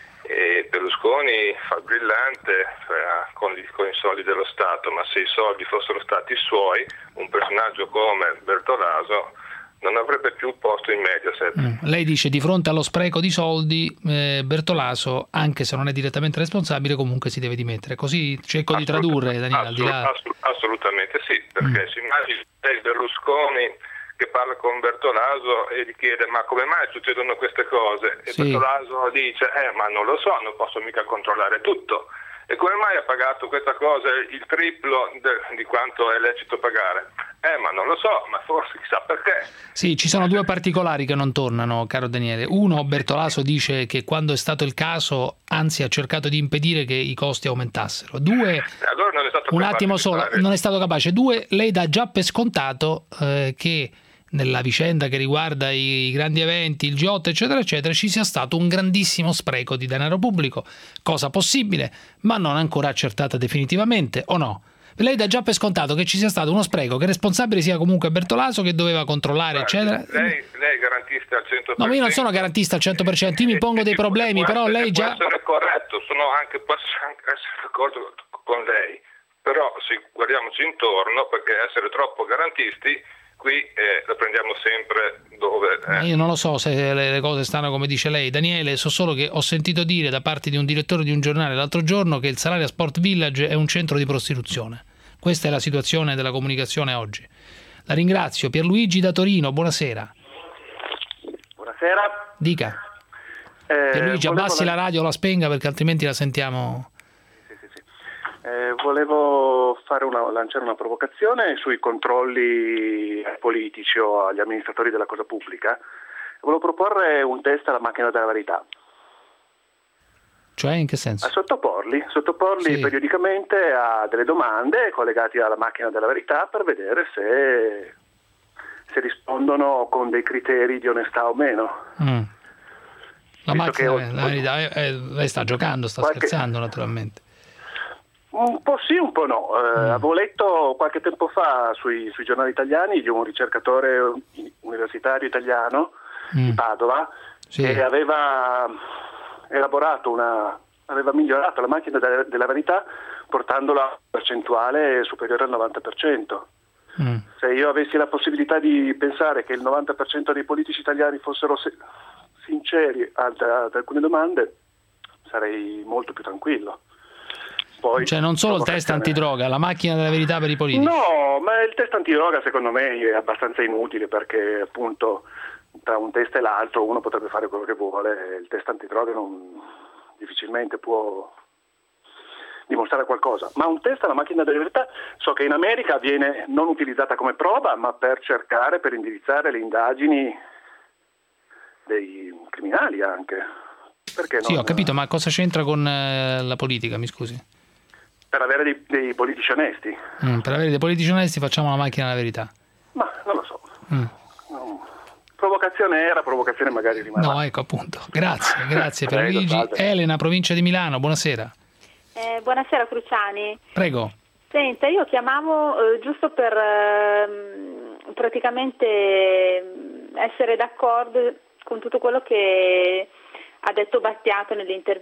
Berlusconi fa brillante con i soldi dello Stato, ma se i soldi fossero stati suoi, un personaggio come Bertolaso non avrebbe più posto in Mediaset. Lei dice di fronte allo spreco di soldi Bertolaso, anche se non è direttamente responsabile, comunque si deve dimettere. Così cerco di tradurre, Daniele, al di là. Assolutamente sì, perché si immagina Berlusconi che parla con Bertolaso e gli chiede ma come mai succedono queste cose? E Bertolaso dice ma non lo so, non posso mica controllare tutto. E come mai ha pagato questa cosa il triplo di quanto è lecito pagare? Ma non lo so, ma forse chissà perché. Sì, ci sono due particolari che non tornano, caro Daniele. Uno, Bertolaso dice che quando è stato il caso, anzi ha cercato di impedire che i costi aumentassero. Due, allora non è stato un attimo solo, non è stato capace. Due, lei dà già per scontato che nella vicenda che riguarda i grandi eventi, il G8 eccetera eccetera, ci sia stato un grandissimo spreco di denaro pubblico, cosa possibile ma non ancora accertata definitivamente, o no? Lei dà già per scontato che ci sia stato uno spreco, che il responsabile sia comunque Bertolaso, che doveva controllare eccetera. Lei è garantista al 100%? No, io non sono garantista al 100%, io mi pongo dei problemi, però lei già... Può essere corretto, posso anche essere d'accordo con lei, però guardiamoci intorno, perché essere troppo garantisti qui la prendiamo sempre dove... Io non lo so se le cose stanno come dice lei, Daniele, so solo che ho sentito dire da parte di un direttore di un giornale l'altro giorno che il Salaria Sport Village è un centro di prostituzione. Questa è la situazione della comunicazione oggi. La ringrazio. Pierluigi da Torino, buonasera. Buonasera. Dica. Pierluigi, abbassi la radio o la spenga perché altrimenti la sentiamo... Volevo lanciare una provocazione sui controlli politici o agli amministratori della cosa pubblica. Volevo proporre un test alla macchina della verità. Cioè, in che senso? A sottoporli periodicamente a delle domande collegate alla macchina della verità per vedere se rispondono con dei criteri di onestà o meno. La macchina della verità, lei sta giocando, sta scherzando naturalmente. Un po' sì, un po' no. Avevo letto qualche tempo fa sui giornali italiani di un ricercatore universitario italiano di Padova che aveva aveva migliorato la macchina della verità portandola a una percentuale superiore al 90%. Se io avessi la possibilità di pensare che il 90% dei politici italiani fossero sinceri ad alcune domande, sarei molto più tranquillo. Poi, cioè non solo il test antidroga, la macchina della verità per i politici. No, ma il test antidroga secondo me è abbastanza inutile perché appunto tra un test e l'altro uno potrebbe fare quello che vuole, il test antidroga difficilmente può dimostrare qualcosa, ma un test alla macchina della verità so che in America viene non utilizzata come prova ma per indirizzare le indagini dei criminali anche. Perché sì, ho capito, ma cosa c'entra con la politica, mi scusi? Per avere dei politici onesti. Per avere dei politici onesti facciamo la macchina della verità. Ma non lo so. Provocazione era, provocazione magari rimarrà. No, ecco appunto. Grazie per Luigi. Elena, provincia di Milano, buonasera. Buonasera Cruciani. Prego. Senta, io chiamavo giusto per praticamente essere d'accordo con tutto quello che ha detto Battiato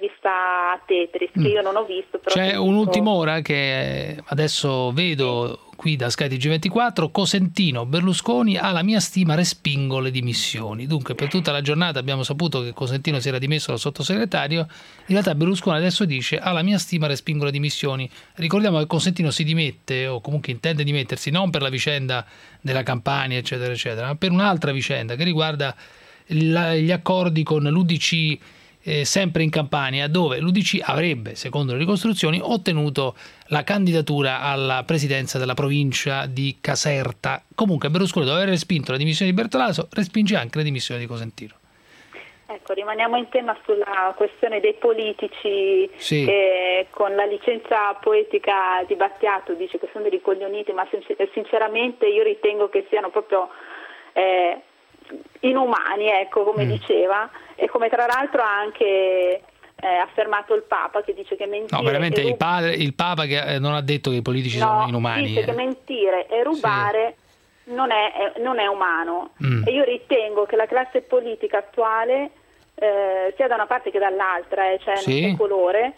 nell'intervista a Tetris, che io non ho visto. Però c'è un'ultima ora che adesso vedo qui da Sky TG24, Cosentino, Berlusconi, alla mia stima respingo le dimissioni. Dunque per tutta la giornata abbiamo saputo che Cosentino si era dimesso da sottosegretario, in realtà Berlusconi adesso dice alla mia stima respingo le dimissioni. Ricordiamo che Cosentino si dimette, o comunque intende dimettersi, non per la vicenda della Campania eccetera eccetera, ma per un'altra vicenda che riguarda gli accordi con l'UDC sempre in Campania, dove l'UDC avrebbe, secondo le ricostruzioni, ottenuto la candidatura alla presidenza della provincia di Caserta. Comunque Berlusconi, dopo aver respinto le dimissioni di Bertolaso, respinge anche le dimissioni di Cosentino. Ecco, rimaniamo in tema sulla questione dei politici, sì, che con la licenza poetica di Battiato dice che sono dei ricoglioniti, ma sinceramente io ritengo che siano proprio inumani, ecco, come diceva, e come tra l'altro ha anche affermato il Papa, che dice che mentire... No, veramente il Papa che non ha detto che i politici sono inumani. Dice che mentire e rubare non è umano. E io ritengo che la classe politica attuale, sia da una parte che dall'altra, cioè non c'è colore,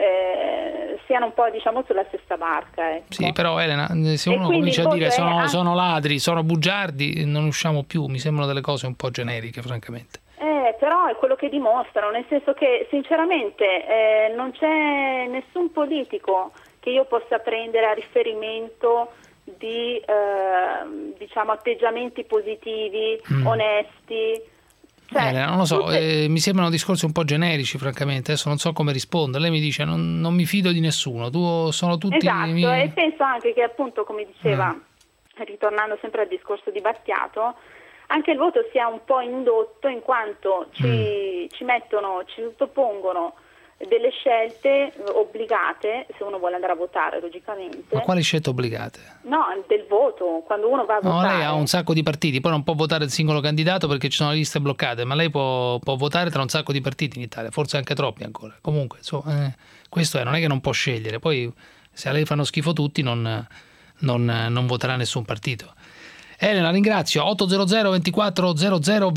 siano un po', diciamo, sulla stessa barca, ecco. Sì, però Elena, se uno comincia a dire sono ladri, sono bugiardi, non usciamo più, mi sembrano delle cose un po' generiche, francamente. Però è quello che dimostrano, nel senso che sinceramente non c'è nessun politico che io possa prendere a riferimento di diciamo atteggiamenti positivi, onesti. Non lo so, mi sembrano discorsi un po' generici, francamente. Adesso non so come rispondere. Lei mi dice non mi fido di nessuno, sono tutti e penso anche che, appunto, come diceva, ritornando sempre al discorso di Battiato, anche il voto sia un po' indotto, in quanto ci sottopongono delle scelte obbligate, se uno vuole andare a votare, logicamente. Ma quali scelte obbligate? No, del voto, quando uno va a votare. No, lei ha un sacco di partiti, poi non può votare il singolo candidato perché ci sono le liste bloccate, ma lei può votare tra un sacco di partiti in Italia, forse anche troppi ancora. Comunque, questo non è che non può scegliere, poi se a lei fanno schifo tutti non voterà nessun partito. Elena, ringrazio. 800 24 00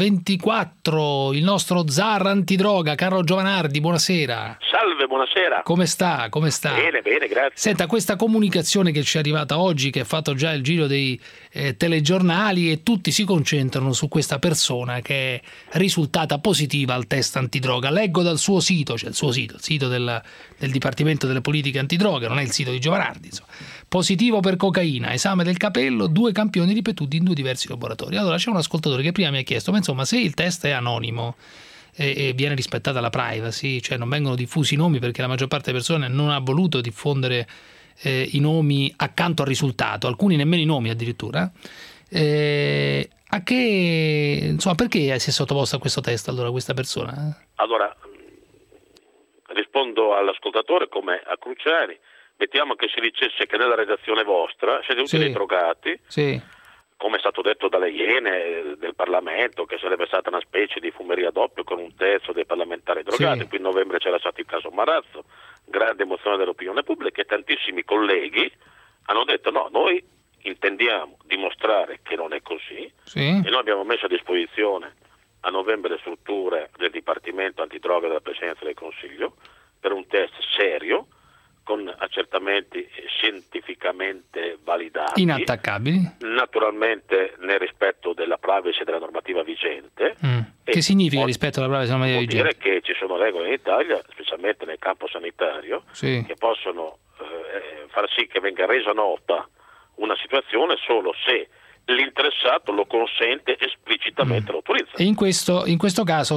24, il nostro zar antidroga Carlo Giovanardi, buonasera. Salve, buonasera. Come sta? Bene, grazie. Senta, questa comunicazione che ci è arrivata oggi, che ha fatto già il giro dei telegiornali, e tutti si concentrano su questa persona che è risultata positiva al test antidroga. Leggo dal suo sito, cioè il sito del Dipartimento delle Politiche Antidroga, non è il sito di Giovanardi, insomma. Positivo per cocaina, esame del capello, 2 campioni ripetuti in 2 diversi laboratori. Allora c'è un ascoltatore che prima mi ha chiesto, ma insomma, se il test è anonimo e viene rispettata la privacy, cioè non vengono diffusi i nomi perché la maggior parte delle persone non ha voluto diffondere i nomi accanto al risultato, alcuni nemmeno i nomi addirittura, perché si è sottoposta a questo test allora questa persona? Allora, rispondo all'ascoltatore come a Cruciani. Mettiamo che si dicesse che nella redazione vostra siete tutti dei drogati, come è stato detto dalle Iene del Parlamento, che sarebbe stata una specie di fumeria doppio con 1/3 dei parlamentari drogati. Qui in novembre c'era stato il caso Marazzo, grande emozione dell'opinione pubblica, e tantissimi colleghi hanno detto no, noi intendiamo dimostrare che non è così, e noi abbiamo messo a disposizione a novembre le strutture del Dipartimento Antidroga della Presidenza del Consiglio per un test serio, con accertamenti scientificamente validati, inattaccabili, naturalmente nel rispetto della privacy e della normativa vigente. Che significa rispetto alla privacy e della normativa vigente? Vuol dire che ci sono regole in Italia, specialmente nel campo sanitario, che possono far sì che venga resa nota una situazione solo se l'interessato lo consente esplicitamente, lo autorizza. E in questo caso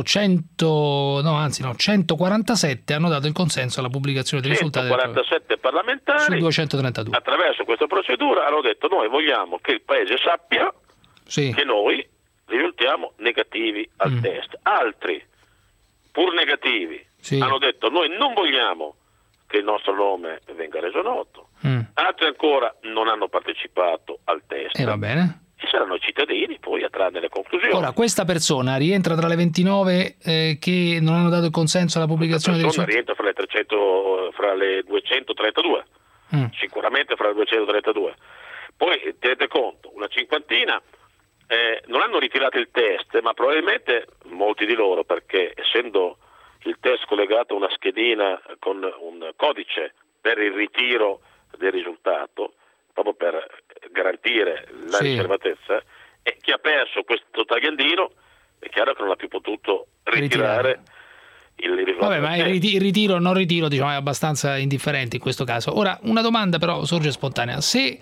147 hanno dato il consenso alla pubblicazione dei risultati. 147 parlamentari su 232. Attraverso questa procedura hanno detto noi vogliamo che il Paese sappia che noi risultiamo negativi al test. Altri, pur negativi, hanno detto noi non vogliamo che il nostro nome venga reso noto. Altri ancora non hanno partecipato al test. Va bene. E saranno i cittadini poi a trarne le conclusioni. Ora, questa persona rientra tra le 29 che non hanno dato il consenso alla pubblicazione dei risultati? Rientra fra le 232, sicuramente fra le 232. Poi tenete conto, una cinquantina non hanno ritirato il test, ma probabilmente molti di loro, perché essendo il test collegato a una schedina con un codice per il ritiro del risultato, proprio per garantire la riservatezza, e chi ha perso questo tagliandino è chiaro che non ha più potuto ritirare il risultato. Vabbè, ma il ritiro o non ritiro, diciamo, è abbastanza indifferente in questo caso. Ora, una domanda però sorge spontanea: se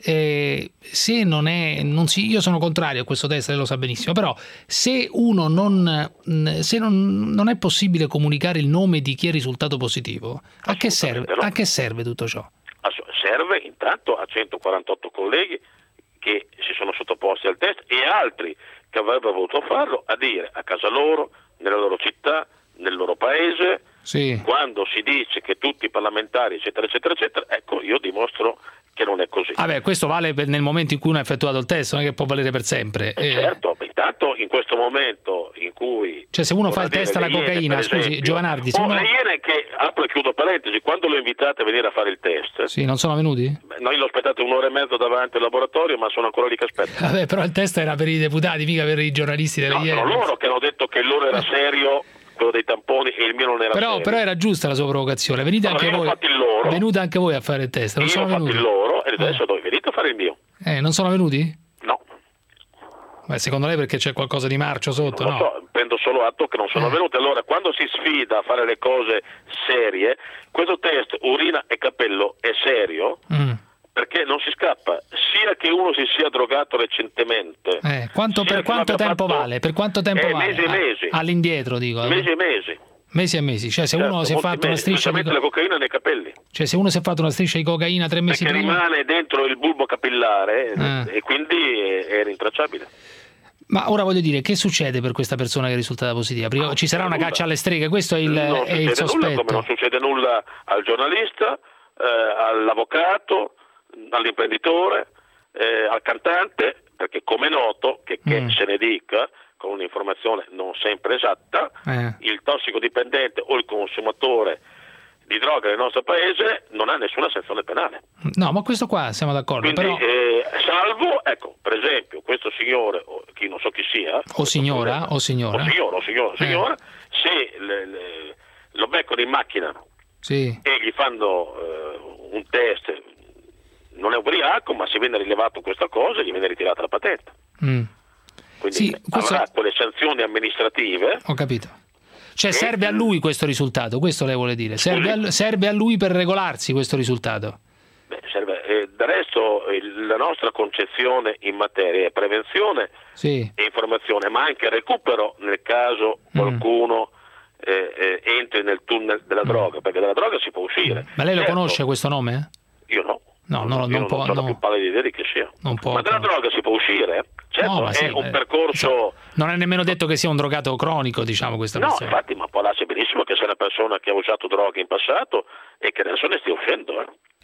io sono contrario a questo test, lei lo sa benissimo, però se uno non è possibile comunicare il nome di chi è risultato positivo, a che serve? A che serve tutto ciò? Serve intanto a 148 colleghi che si sono sottoposti al test e altri che avrebbero voluto farlo a dire a casa loro, nella loro città, nel loro paese, quando si dice che tutti i parlamentari eccetera eccetera eccetera, ecco, io dimostro che non è così. Vabbè, questo vale nel momento in cui uno ha effettuato il test, non è che può valere per sempre. Certo, intanto in questo momento in cui... Cioè, se uno fa il test alla cocaina, scusi, Giovanardi... Le Iene che, apro e chiudo parentesi, quando lo invitate a venire a fare il test... Sì, non sono venuti? Noi l'ho aspettato 1 ora e mezzo davanti al laboratorio, ma sono ancora lì che aspetto. Vabbè, però il test era per i deputati, mica per i giornalisti delle Iene. Sono loro che hanno detto che il loro era serio, quello dei tamponi, e il mio non era serio. Però era giusta la sua provocazione, venite anche voi. Venute anche voi a fare il test, non sono venuti. Io ho fatto il loro, e adesso dove venite a fare il mio. Non sono venuti? No. Beh, secondo lei perché c'è qualcosa di marcio sotto? Non lo so, prendo solo atto che non sono venuti. Allora, quando si sfida a fare le cose serie, questo test urina e capello è serio, perché non si scappa, sia che uno si sia drogato recentemente. Per quanto tempo vale? Per quanto tempo vale? Mesi e mesi. All'indietro, dico. Mesi e mesi. Mesi e mesi, cioè se uno si è fatto una striscia di la cocaina nei capelli. Cioè se uno si è fatto una striscia di cocaina 3 mesi prima, rimane dentro il bulbo capillare e quindi è rintracciabile. Ma ora voglio dire, che succede per questa persona che è risultata positiva? Prima ci sarà una caccia alle streghe, questo è il sospetto. Nulla, come non succede nulla al giornalista, all'avvocato, all'imprenditore, al cantante, perché come è noto, che se ne dica, con un'informazione non sempre esatta, il tossicodipendente o il consumatore di droga nel nostro paese non ha nessuna sanzione penale. No, ma questo qua siamo d'accordo. Quindi, però... salvo, ecco, per esempio, questo signore, chi non so chi sia, signora, se lo beccano in macchina e gli fanno un test, non è ubriaco, ma se viene rilevato questa cosa, gli viene ritirata la patente. Quindi avrà quelle sanzioni amministrative. Ho capito. Cioè serve a lui questo risultato, questo lei vuole dire? Serve a lui per regolarsi questo risultato? Serve. Del resto la nostra concezione in materia è prevenzione e informazione, ma anche recupero nel caso qualcuno entri nel tunnel della droga, perché dalla droga si può uscire. Ma lei lo conosce questo nome? Io no. No, non può. Non ho più pallida idea di che sia. Ma dalla droga si può uscire? Certo, è un percorso... Non è nemmeno detto che sia un drogato cronico, diciamo, questa persona. No, infatti, ma può darsi benissimo che sia una persona che ha usato droga in passato e che adesso ne stia uscendo.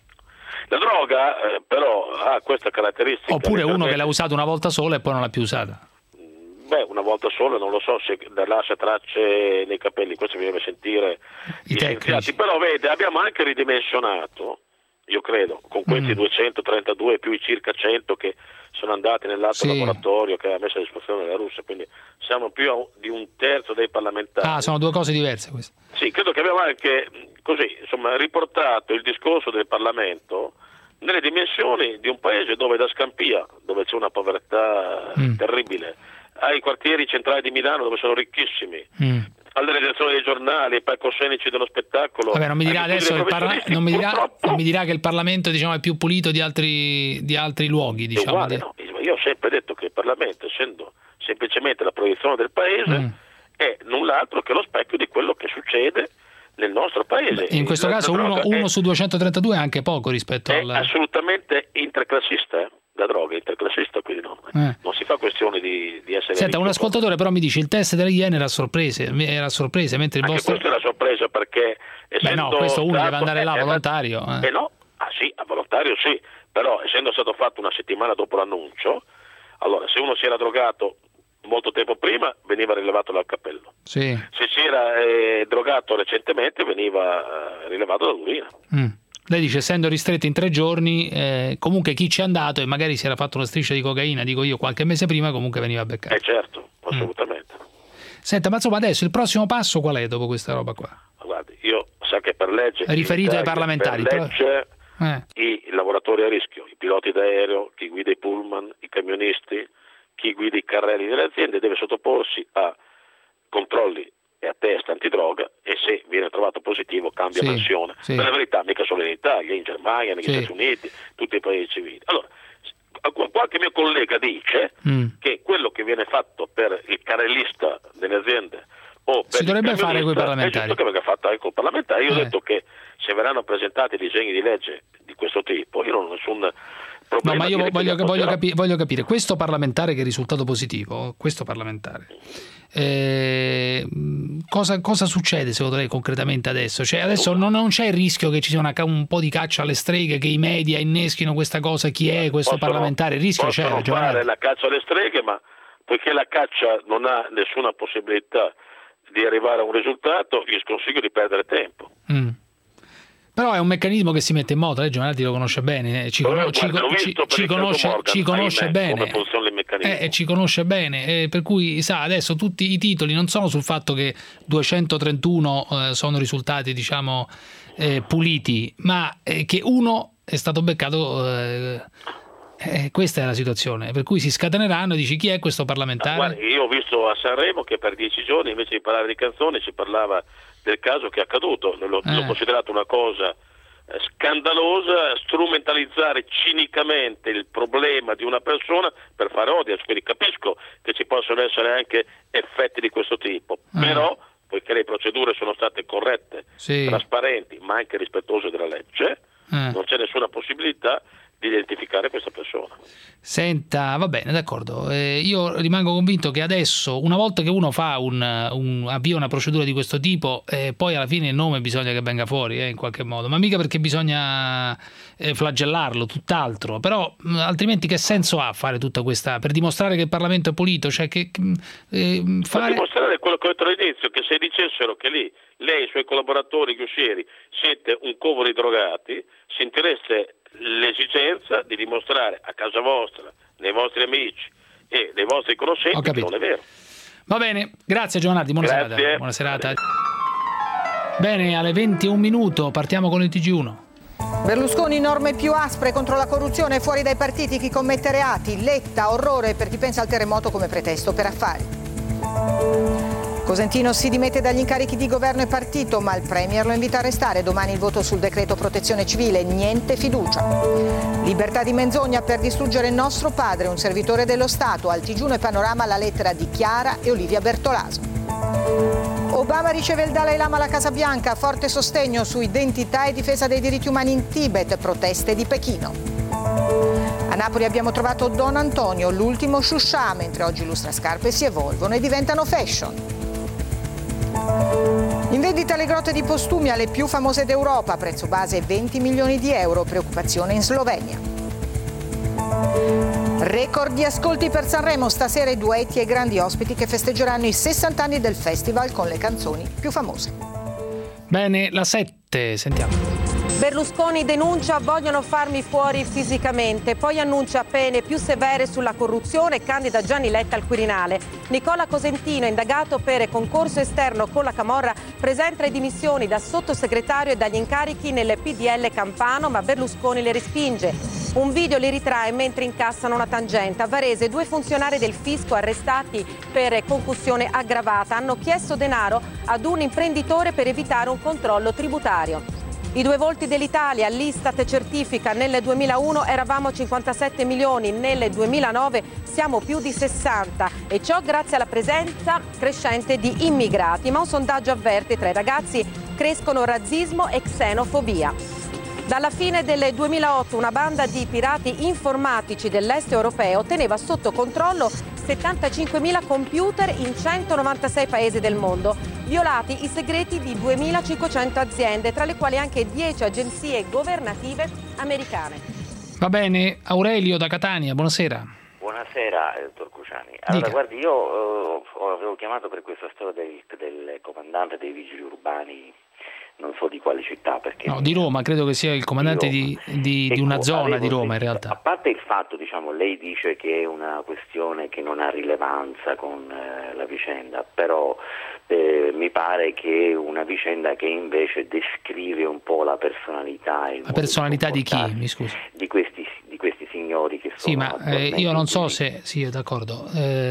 La droga, però, ha questa caratteristica... Oppure uno che l'ha usato una volta sola e poi non l'ha più usata. Beh, una volta sola, non lo so se lascia tracce nei capelli, questo mi deve sentire i tecnici. Però vede, abbiamo anche ridimensionato, io credo, con questi 232 più i circa 100 che sono andati nell'altro laboratorio che ha messo a disposizione della Russia, quindi siamo più di un terzo dei parlamentari. Sono due cose diverse queste. Sì, credo che abbiamo anche così, insomma, riportato il discorso del Parlamento nelle dimensioni di un paese dove da Scampia, dove c'è una povertà terribile, ai quartieri centrali di Milano dove sono ricchissimi, alle redazioni dei giornali, ai palcoscenici dello spettacolo. Vabbè, non mi dirà adesso non mi dirà che il Parlamento, diciamo, è più pulito di altri luoghi, diciamo. No. Io ho sempre detto che il Parlamento, essendo semplicemente la proiezione del paese, è null'altro che lo specchio di quello che succede nel nostro paese. In questo caso uno su 232 è anche poco rispetto è assolutamente interclassista, la droga è interclassista, quindi non si fa questione di essere... Senta, un ascoltatore però mi dice il test delle Iene era sorpresa, mentre il vostro... Questo era sorpresa perché essendo questo uno deve andare là volontario. A volontario sì, però essendo stato fatto una settimana dopo l'annuncio, allora se uno si era drogato molto tempo prima veniva rilevato dal cappello. Se si era drogato recentemente veniva rilevato dall'urina. Lei dice, essendo ristretto in 3 giorni, comunque chi ci è andato e magari si era fatto una striscia di cocaina, dico io, qualche mese prima, comunque veniva beccato. Certo, assolutamente. Senta, ma insomma adesso il prossimo passo qual è dopo questa roba qua? Guardi, io so che per legge... Riferito ai parlamentari. Per legge lavoratori a rischio, i piloti d'aereo, chi guida i pullman, i camionisti, chi guida i carrelli delle aziende deve sottoporsi a controlli e a test antidroga, e se viene trovato positivo cambia mansione. Per la verità mica solo in Italia, in Germania, negli Stati Uniti, tutti i paesi civili. Allora, qualche mio collega dice che quello che viene fatto per il carrellista delle aziende o per si dovrebbe fare con i parlamentari. È che venga fatto anche con i parlamentari. Io ho detto che se verranno presentati disegni di legge di questo tipo, io non ho nessun problema. No, ma io voglio capire, questo parlamentare che è risultato positivo, questo parlamentare, cosa succede secondo lei concretamente adesso? Cioè adesso non c'è il rischio che ci sia un po' di caccia alle streghe, che i media inneschino questa cosa, chi è questo parlamentare? Il rischio c'è, fare la caccia alle streghe, ma poiché la caccia non ha nessuna possibilità di arrivare a un risultato, io sconsiglio di perdere tempo. Però è un meccanismo che si mette in moto, lei Giovanardi lo conosce bene, ci conosce bene come funziona il meccanismo. Ci conosce bene, per cui sa, adesso tutti i titoli non sono sul fatto che 231 sono risultati diciamo puliti, ma che uno è stato beccato. Questa è la situazione, per cui si scateneranno e dici chi è questo parlamentare? Guarda, io ho visto a Sanremo che per 10 giorni invece di parlare di canzoni si parlava del caso che è accaduto. L'ho considerato una cosa scandalosa, strumentalizzare cinicamente il problema di una persona per fare audience, quindi capisco che ci possono essere anche effetti di questo tipo, però poiché le procedure sono state corrette, trasparenti ma anche rispettose della legge, non c'è nessuna possibilità di identificare questa persona. Senta, va bene, d'accordo. Io rimango convinto che adesso, una volta che uno fa avvia una procedura di questo tipo, poi alla fine il nome bisogna che venga fuori in qualche modo, ma mica perché bisogna flagellarlo, tutt'altro. Però altrimenti che senso ha fare tutta questa, per dimostrare che il Parlamento è pulito? Cioè per dimostrare quello che ho detto all'inizio, che se dicessero che lì lei e i suoi collaboratori chiusieri siete un covo di drogati, sentireste l'esigenza di dimostrare a casa vostra, nei vostri amici e nei vostri conoscenti che non è vero. Va bene, grazie Giovanardi, buona serata. Buona serata. Bene, alle 21 partiamo con il TG1. Berlusconi, norme più aspre contro la corruzione, fuori dai partiti chi commette reati. Letta, orrore per chi pensa al terremoto come pretesto per affari. Cosentino si dimette dagli incarichi di governo e partito, ma il Premier lo invita a restare. Domani il voto sul decreto protezione civile, niente fiducia. Libertà di menzogna per distruggere il nostro padre, un servitore dello Stato. Al TG1 e Panorama la lettera di Chiara e Olivia Bertolaso. Obama riceve il Dalai Lama alla Casa Bianca, forte sostegno su identità e difesa dei diritti umani in Tibet, proteste di Pechino. A Napoli abbiamo trovato Don Antonio, l'ultimo Shusha, mentre oggi lustrascarpe si evolvono e diventano fashion. In vendita le grotte di Postumia, le più famose d'Europa, prezzo base 20 milioni di euro, preoccupazione in Slovenia. Record di ascolti per Sanremo, stasera i duetti e grandi ospiti che festeggeranno i 60 anni del festival con le canzoni più famose. Bene, la 7, sentiamo. Berlusconi denuncia vogliono farmi fuori fisicamente, poi annuncia pene più severe sulla corruzione e candida Gianni Letta al Quirinale. Nicola Cosentino, indagato per concorso esterno con la Camorra, presenta le dimissioni da sottosegretario e dagli incarichi nel PDL Campano, ma Berlusconi le respinge. Un video li ritrae mentre incassano una tangente. A Varese 2 funzionari del fisco arrestati per concussione aggravata hanno chiesto denaro ad un imprenditore per evitare un controllo tributario. I 2 volti dell'Italia, l'Istat certifica nel 2001 eravamo 57 milioni, nel 2009 siamo più di 60 e ciò grazie alla presenza crescente di immigrati, ma un sondaggio avverte tra i ragazzi crescono razzismo e xenofobia. Dalla fine del 2008 una banda di pirati informatici dell'est europeo teneva sotto controllo 75.000 computer in 196 paesi del mondo, violati i segreti di 2.500 aziende, tra le quali anche 10 agenzie governative americane. Va bene, Aurelio da Catania, buonasera. Buonasera, dottor Cruciani. Allora, guardi, io avevo chiamato per questa storia del comandante dei vigili urbani non so di quale città. Perché no, di Roma, credo che sia il comandante di una zona di Roma in realtà. A parte il fatto, diciamo, lei dice che è una questione che non ha rilevanza con la vicenda, però mi pare che è una vicenda che invece descrive un po' la personalità e la personalità di chi, mi scusi? Di questi signori che sono. Sì, ma io non so se sì, d'accordo.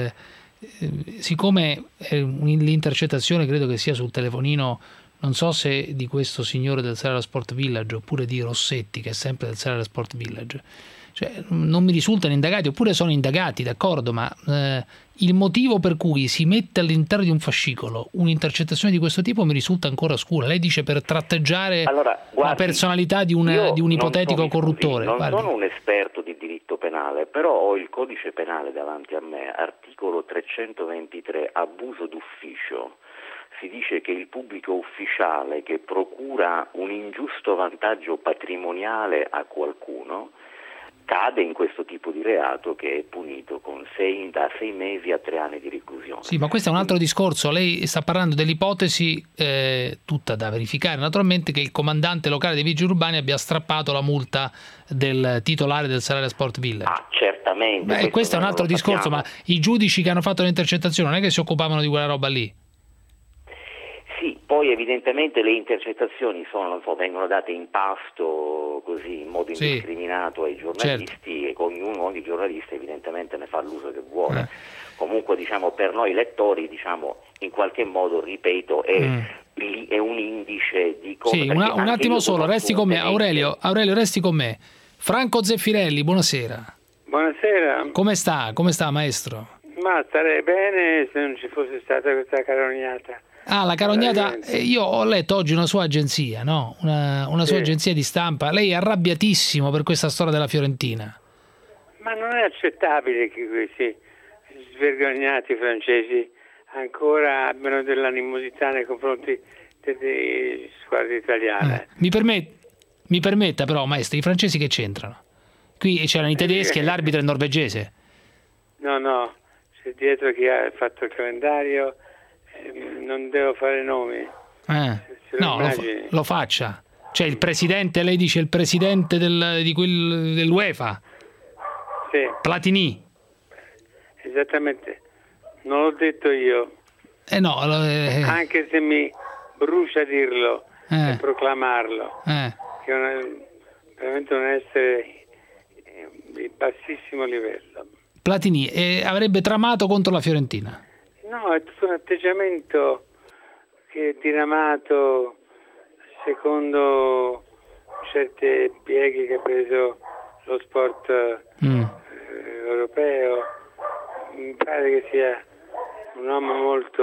Siccome l'intercettazione credo che sia sul telefonino, non so se di questo signore del Sarara Sport Village oppure di Rossetti, che è sempre del Sarara Sport Village, cioè, non mi risultano indagati, oppure sono indagati, d'accordo, ma il motivo per cui si mette all'interno di un fascicolo un'intercettazione di questo tipo mi risulta ancora oscura. Lei dice per tratteggiare la personalità di un ipotetico corruttore. Non sono un esperto di diritto penale, però ho il codice penale davanti a me, articolo 323, abuso d'ufficio. Si dice che il pubblico ufficiale che procura un ingiusto vantaggio patrimoniale a qualcuno cade in questo tipo di reato, che è punito con da 6 mesi a 3 anni di reclusione. Sì, ma questo è un altro discorso. Lei sta parlando dell'ipotesi, tutta da verificare naturalmente, che il comandante locale dei vigili urbani abbia strappato la multa del titolare del Sarara Sport Village. Ah, certamente. Questo è un altro discorso, ma i giudici che hanno fatto l'intercettazione non è che si occupavano di quella roba lì? Sì, poi evidentemente le intercettazioni vengono date in pasto così in modo indiscriminato ai giornalisti, certo. E ogni giornalista evidentemente ne fa l'uso che vuole. Comunque, diciamo, per noi lettori, diciamo, in qualche modo, ripeto, è un indice di come. Sì, un attimo solo, resti con me, Aurelio, resti con me. Franco Zeffirelli, buonasera. Buonasera. Come sta, maestro? Ma starei bene se non ci fosse stata questa carognata. Ah, la carognata, io ho letto oggi una sua agenzia, no? Una sua agenzia di stampa. Lei è arrabbiatissimo per questa storia della Fiorentina. Ma non è accettabile che questi svergognati francesi ancora abbiano dell'animosità nei confronti delle squadre italiane. Mi permetta però, maestro, i francesi che c'entrano? Qui c'erano i tedeschi e l'arbitro è norvegese. No, c'è dietro chi ha fatto il calendario. Non devo fare nomi. No, lo faccia. Cioè il presidente, lei dice il presidente dell'UEFA. Sì. Platini. Esattamente. Non l'ho detto io. No. Anche se mi brucia dirlo e proclamarlo. Che è veramente un essere di bassissimo livello. Platini avrebbe tramato contro la Fiorentina. No, è tutto un atteggiamento che è diramato secondo certe pieghe che ha preso lo sport europeo. Mi pare che sia un uomo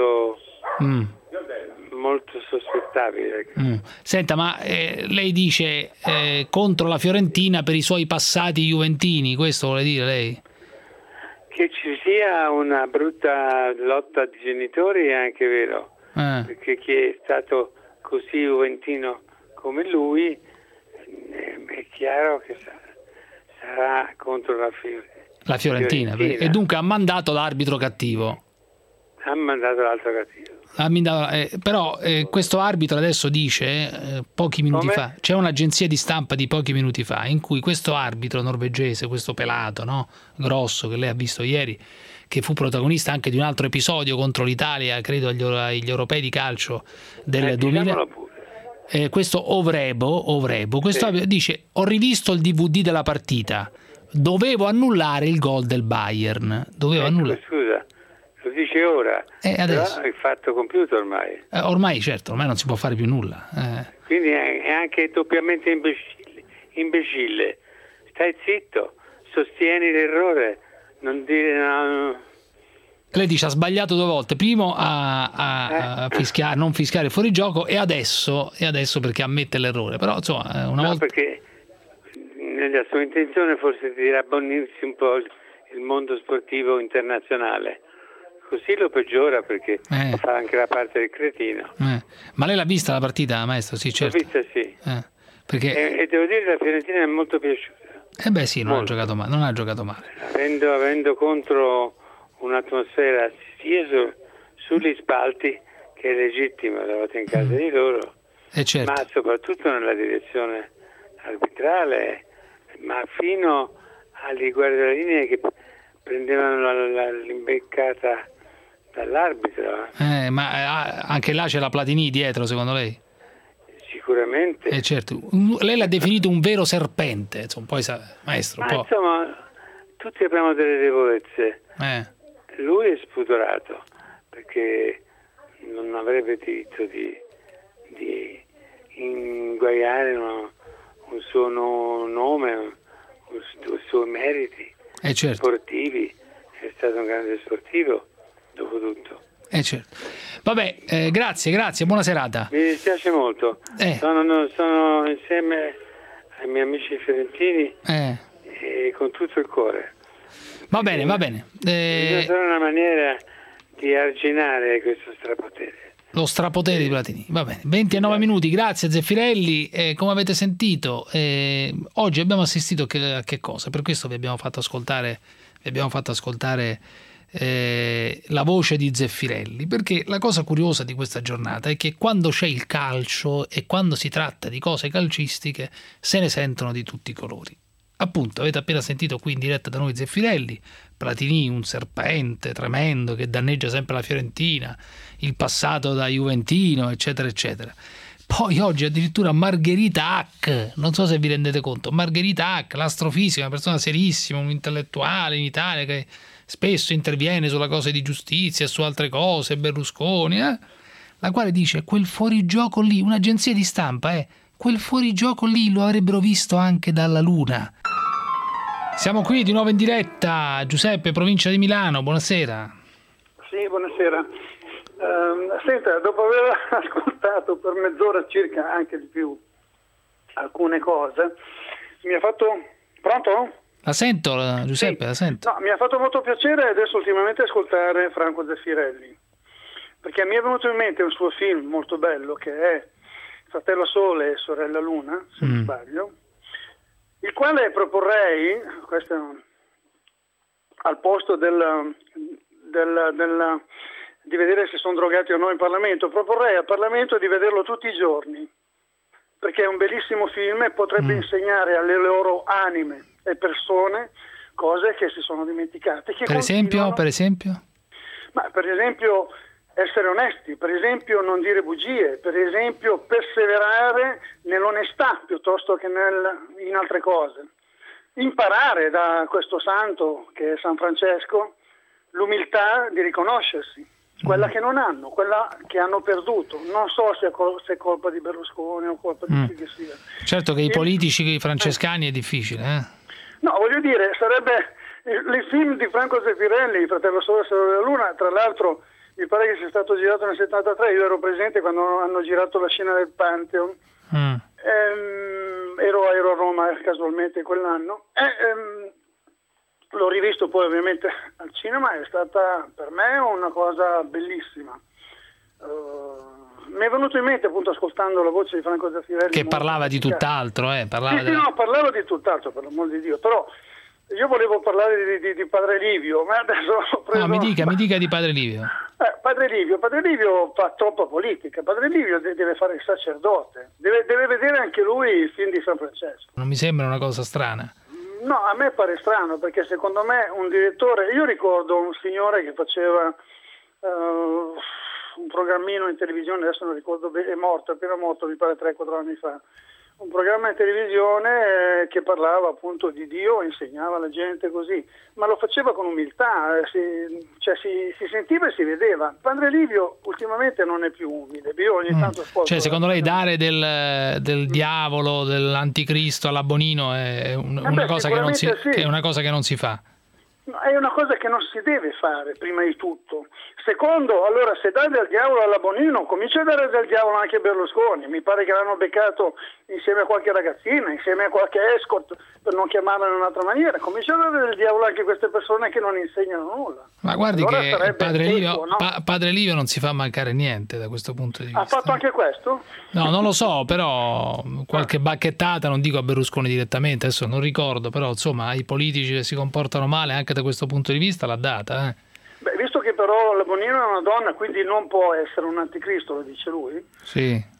molto sospettabile. Senta, ma lei dice contro la Fiorentina per i suoi passati juventini, questo vuole dire lei? Che ci sia una brutta lotta di genitori è anche vero, perché chi è stato così juventino come lui è chiaro che sarà contro la Fiorentina. E dunque ha mandato l'arbitro cattivo. Ha mandato l'altro cattivo. Però questo arbitro adesso dice, pochi minuti fa, c'è un'agenzia di stampa di pochi minuti fa in cui questo arbitro norvegese, questo pelato, no? Grosso, che lei ha visto ieri, che fu protagonista anche di un altro episodio contro l'Italia, credo agli europei di calcio del 2000, questo Ovrebo, questo dice: ho rivisto il DVD della partita, dovevo annullare il gol del Bayern, scusa, lo dice ora, adesso però è fatto compiuto ormai. Ormai non si può fare più nulla. Quindi è anche doppiamente imbecille. Stai zitto, sostieni l'errore, non dire no. Lei dice ha sbagliato 2 volte, primo a fischiare, non fischiare fuori gioco, e adesso perché ammette l'errore, però insomma una volta... perché nella sua intenzione forse di rabbonirsi un po' il mondo sportivo internazionale. Così lo peggiora perché fa anche la parte del cretino. Ma lei l'ha vista la partita, maestro? Sì, certo. L'ho vista, sì. Perché... E devo dire che la Fiorentina è molto piaciuta. Sì, non ha giocato male. Avendo contro un'atmosfera sia sugli spalti, che è legittima, eravate in casa di loro. certo. Ma soprattutto nella direzione arbitrale, ma fino alle guardalinee che prendevano l'imbeccata dall'arbitro. Ma anche là c'è la Platini dietro, secondo lei? Sicuramente. Certo. Lei l'ha definito un vero serpente, insomma, poi maestro. Ma insomma, tutti abbiamo delle debolezze. Lui è spudorato perché non avrebbe diritto di inguaiare un suo nome, i suoi meriti sportivi. È stato un grande sportivo, dopo tutto. Certo. Vabbè, grazie, buona serata. Mi dispiace molto. Sono insieme ai miei amici fiorentini e con tutto il cuore. Va bene. Bisogna trovare una maniera di arginare questo strapotere. Lo strapotere di Platini. Va bene, 29 minuti, grazie Zeffirelli. Come avete sentito, oggi abbiamo assistito a che cosa? Per questo vi abbiamo fatto ascoltare la voce di Zeffirelli, perché la cosa curiosa di questa giornata è che quando c'è il calcio e quando si tratta di cose calcistiche se ne sentono di tutti i colori. Appunto, avete appena sentito qui in diretta da noi Zeffirelli, Platini un serpente tremendo che danneggia sempre la Fiorentina, il passato da juventino, eccetera eccetera. Poi oggi addirittura Margherita Hack, non so se vi rendete conto, Margherita Hack, l'astrofisica, una persona serissima, un intellettuale in Italia che spesso interviene sulle cose di giustizia e su altre cose, Berlusconi, la quale dice quel fuorigioco lì, un'agenzia di stampa, quel fuorigioco lì lo avrebbero visto anche dalla Luna. Siamo qui di nuovo in diretta, Giuseppe, provincia di Milano, buonasera. Sì, buonasera. Senta, dopo aver ascoltato per mezz'ora circa, anche di più, alcune cose, mi ha fatto... Pronto? La sento, Giuseppe, sì. La sento. No, mi ha fatto molto piacere adesso ultimamente ascoltare Franco Zeffirelli, perché mi è venuto in mente un suo film molto bello che è Fratello Sole e Sorella Luna, se non sbaglio, il quale proporrei, questo al posto di vedere se sono drogati o no in Parlamento, proporrei al Parlamento di vederlo tutti i giorni, perché è un bellissimo film e potrebbe insegnare alle loro anime e persone cose che si sono dimenticate. Che per esempio? Ma per esempio essere onesti, per esempio non dire bugie, per esempio perseverare nell'onestà piuttosto che in altre cose. Imparare da questo santo che è San Francesco l'umiltà di riconoscersi, quella che non hanno, quella che hanno perduto. Non so se è colpa di Berlusconi o colpa di chi che sia. Certo che i politici francescani è difficile. No, voglio dire, sarebbe il film di Franco Zeffirelli, Fratello Sole e Sorella Luna, tra l'altro mi pare che sia stato girato nel 73, io ero presente quando hanno girato la scena del Pantheon, ero a Roma casualmente quell'anno, l'ho rivisto poi ovviamente al cinema, è stata per me una cosa bellissima. Mi è venuto in mente appunto ascoltando la voce di Franco Zeffirelli, che parlava di tutt'altro, parlava di tutt'altro, per l'amor di Dio, però io volevo parlare di Padre Livio, ma adesso ho preso... No, mi dica di Padre Livio. Padre Livio fa troppa politica. Padre Livio deve fare il sacerdote, deve vedere anche lui il film di San Francesco. Non mi sembra una cosa strana. No, a me pare strano, perché secondo me un direttore... Io ricordo un signore che faceva un programmino in televisione, adesso non ricordo bene, è appena morto, mi pare 3-4 anni fa. Un programma in televisione che parlava appunto di Dio, insegnava alla gente così, ma lo faceva con umiltà, si sentiva e si vedeva. Padre Livio ultimamente non è più umile, io ogni tanto ascolto. Cioè, secondo lei dare del diavolo, dell'anticristo alla Bonino è una cosa che non si fa? No, è una cosa che non si deve fare, prima di tutto. Secondo, allora, se dai del diavolo alla Bonino, comincia a dare del diavolo anche a Berlusconi. Mi pare che l'hanno beccato insieme a qualche ragazzina, insieme a qualche escort, per non chiamarla in un'altra maniera. Comincia a dare del diavolo anche a queste persone che non insegnano nulla. Ma guardi allora che Padre Livio non si fa mancare niente da questo punto di vista. Ha fatto anche questo? No, non lo so, però qualche bacchettata, non dico a Berlusconi direttamente, adesso non ricordo, però insomma i politici che si comportano male anche da questo punto di vista l'ha data. Beh, visto che però la Bonino è una donna, quindi non può essere un anticristo, lo dice lui. Sì.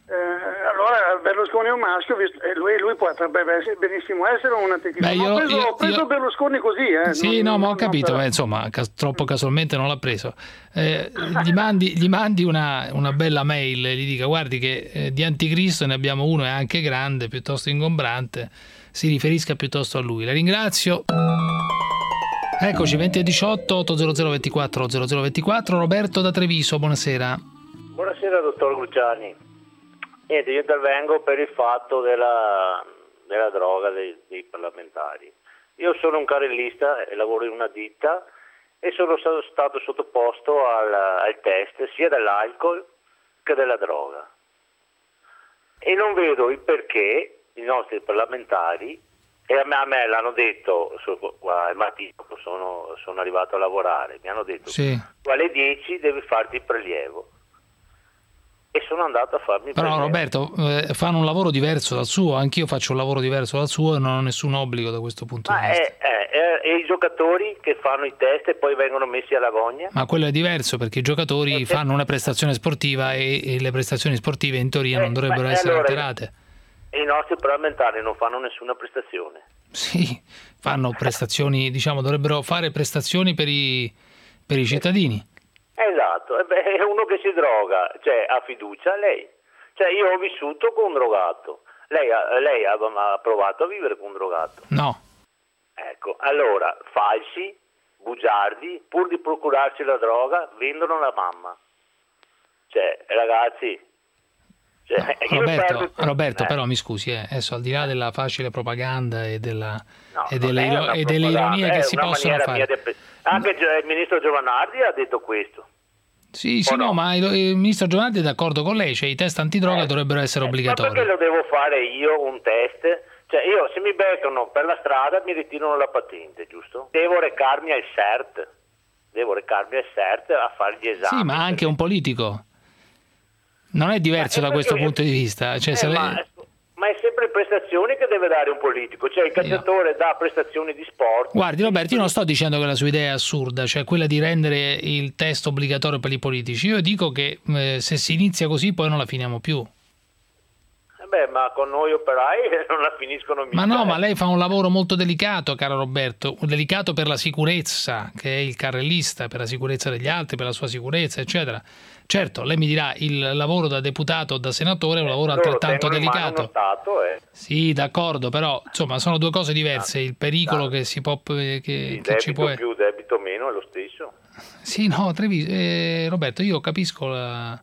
allora Berlusconi è un maschio, lui potrebbe benissimo essere un anticristo. Ho preso Berlusconi così. Sì, ma ho capito, insomma, troppo casualmente non l'ha preso. Gli mandi una bella mail, gli dica: guardi che di anticristo ne abbiamo uno, è anche grande, piuttosto ingombrante, si riferisca piuttosto a lui. La ringrazio. Eccoci, 20:18, 800 24 0024. Roberto da Treviso, buonasera. Buonasera, dottor Luciani. Niente, io intervengo per il fatto della droga dei parlamentari. Io sono un carrellista e lavoro in una ditta e sono stato sottoposto al test sia dell'alcol che della droga. E non vedo il perché i nostri parlamentari, e a me l'hanno detto al mattino, sono arrivato a lavorare, mi hanno detto: sì, alle 10 devi farti il prelievo. E sono andato a farmi però prelievo. Roberto, fanno un lavoro diverso dal suo, anch'io faccio un lavoro diverso dal suo e non ho nessun obbligo da questo punto di vista. E i giocatori che fanno i test e poi vengono messi alla gogna? Ma quello è diverso, perché i giocatori fanno una prestazione sportiva e le prestazioni sportive in teoria non dovrebbero essere alterate. E i nostri parlamentari non fanno nessuna prestazione? Sì, fanno prestazioni, dovrebbero fare prestazioni per i cittadini. Esatto, è uno che si droga, ha fiducia lei. Io ho vissuto con un drogato. Lei ha provato a vivere con un drogato? No. Ecco, allora, falsi, bugiardi, pur di procurarsi la droga, vendono la mamma. Ragazzi... Roberto, però mi scusi, adesso al di là della facile propaganda e delle ironie che si possono fare... Anche il ministro Giovanardi ha detto questo. Sì, ma il ministro Giovanardi è d'accordo con lei, i test antidroga dovrebbero essere obbligatori. Ma perché lo devo fare io un test? Io se mi beccano per la strada mi ritirano la patente, giusto? Devo recarmi al CERT a fare gli esami. Sì, ma anche un politico. Non è diverso da questo punto di vista. Ma è sempre prestazioni che deve dare un politico, il calciatore dà prestazioni di sport. Guardi Roberto, io non sto dicendo che la sua idea è assurda, quella di rendere il test obbligatorio per i politici. Io dico che se si inizia così poi non la finiamo più. Ma con noi operai non la finiscono mica. Ma no, ma lei fa un lavoro molto delicato, caro Roberto, delicato per la sicurezza, che è il carrellista, per la sicurezza degli altri, per la sua sicurezza, eccetera. Certo, lei mi dirà, il lavoro da deputato o da senatore è un lavoro altrettanto delicato. Stato, Sì, d'accordo, però insomma sono due cose diverse. Il pericolo che si può che ci può più, debito meno è lo stesso. Sì, no, Roberto, io capisco la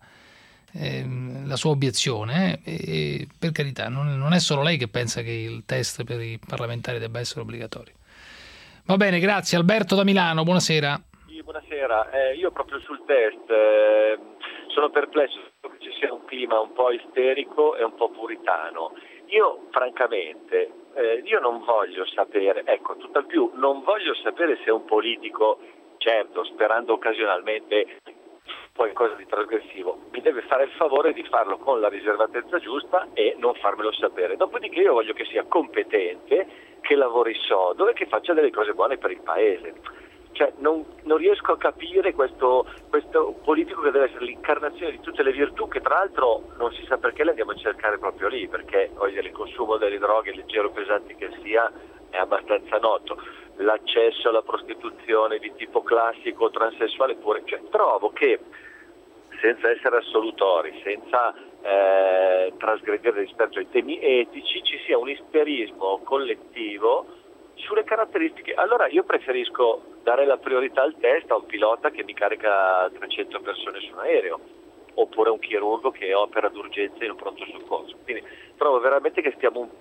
sua obiezione, per carità, non è solo lei che pensa che il test per i parlamentari debba essere obbligatorio. Va bene, grazie. Alberto da Milano, buonasera. Sì, buonasera. Io proprio sul test sono perplesso che ci sia un clima un po' isterico e un po' puritano. Io francamente io non voglio sapere, tutt'al più non voglio sapere se un politico, certo, sperando occasionalmente qualcosa di trasgressivo, mi deve fare il favore di farlo con la riservatezza giusta e non farmelo sapere. Dopodiché io voglio che sia competente, che lavori sodo e che faccia delle cose buone per il paese. Non riesco a capire questo politico che deve essere l'incarnazione di tutte le virtù, che tra l'altro non si sa perché le andiamo a cercare proprio lì, perché il consumo delle droghe, leggero o pesanti che sia, è abbastanza noto. L'accesso alla prostituzione di tipo classico, transessuale pure, trovo che senza essere assolutori, senza trasgredire rispetto ai temi etici, ci sia un isterismo collettivo sulle caratteristiche. Allora io preferisco dare la priorità al test a un pilota che mi carica 300 persone su un aereo, oppure un chirurgo che opera d'urgenza in un pronto soccorso. Quindi trovo veramente che stiamo un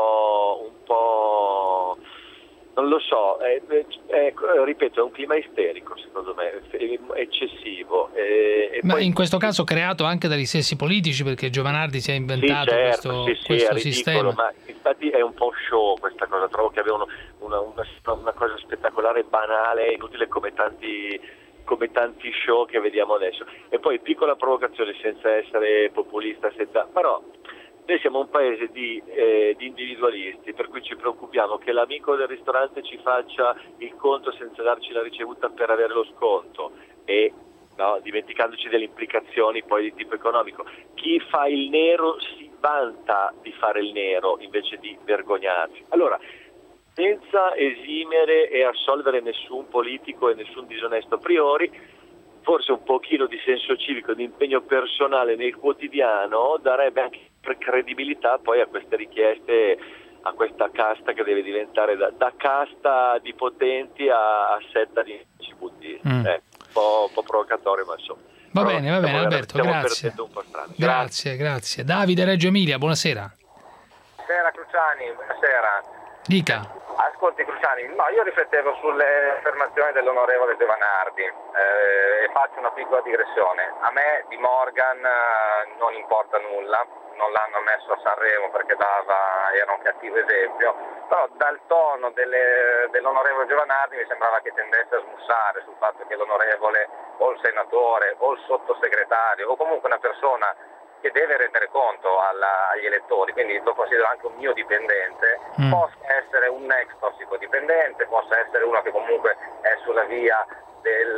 po' non lo so, ripeto, è un clima isterico secondo me, eccessivo. Ma poi, in questo caso creato anche dagli stessi politici, perché Giovanardi si è inventato questo ridicolo, sistema. Ma infatti è un po' show questa cosa, trovo che avevano una cosa spettacolare, banale, inutile come tanti show che vediamo adesso. E poi piccola provocazione, senza essere populista, però noi siamo un paese di individualisti, per cui ci preoccupiamo che l'amico del ristorante ci faccia il conto senza darci la ricevuta per avere lo sconto, e no? Dimenticandoci delle implicazioni poi di tipo economico. Chi fa il nero si vanta di fare il nero invece di vergognarsi. Allora, senza esimere e assolvere nessun politico e nessun disonesto a priori, forse un pochino di senso civico, di impegno personale nel quotidiano darebbe anche credibilità poi a queste richieste, a questa casta che deve diventare da casta di potenti a setta di cibuti. Un po' provocatorio, ma insomma. Va bene Alberto, grazie. Grazie. Davide, Reggio Emilia, buonasera. Buonasera Cruciani, buonasera. Dica. Ascolti Cruciani, no, io riflettevo sulle affermazioni dell'onorevole Giovanardi e faccio una piccola digressione. A me di Morgan non importa nulla, non l'hanno messo a Sanremo perché era un cattivo esempio, però dal tono dell'onorevole Giovanardi mi sembrava che tendesse a smussare sul fatto che l'onorevole o il senatore o il sottosegretario o comunque una persona che deve rendere conto agli elettori, quindi lo considero anche un mio dipendente, possa essere un ex tossicodipendente, possa essere uno che comunque è sulla via del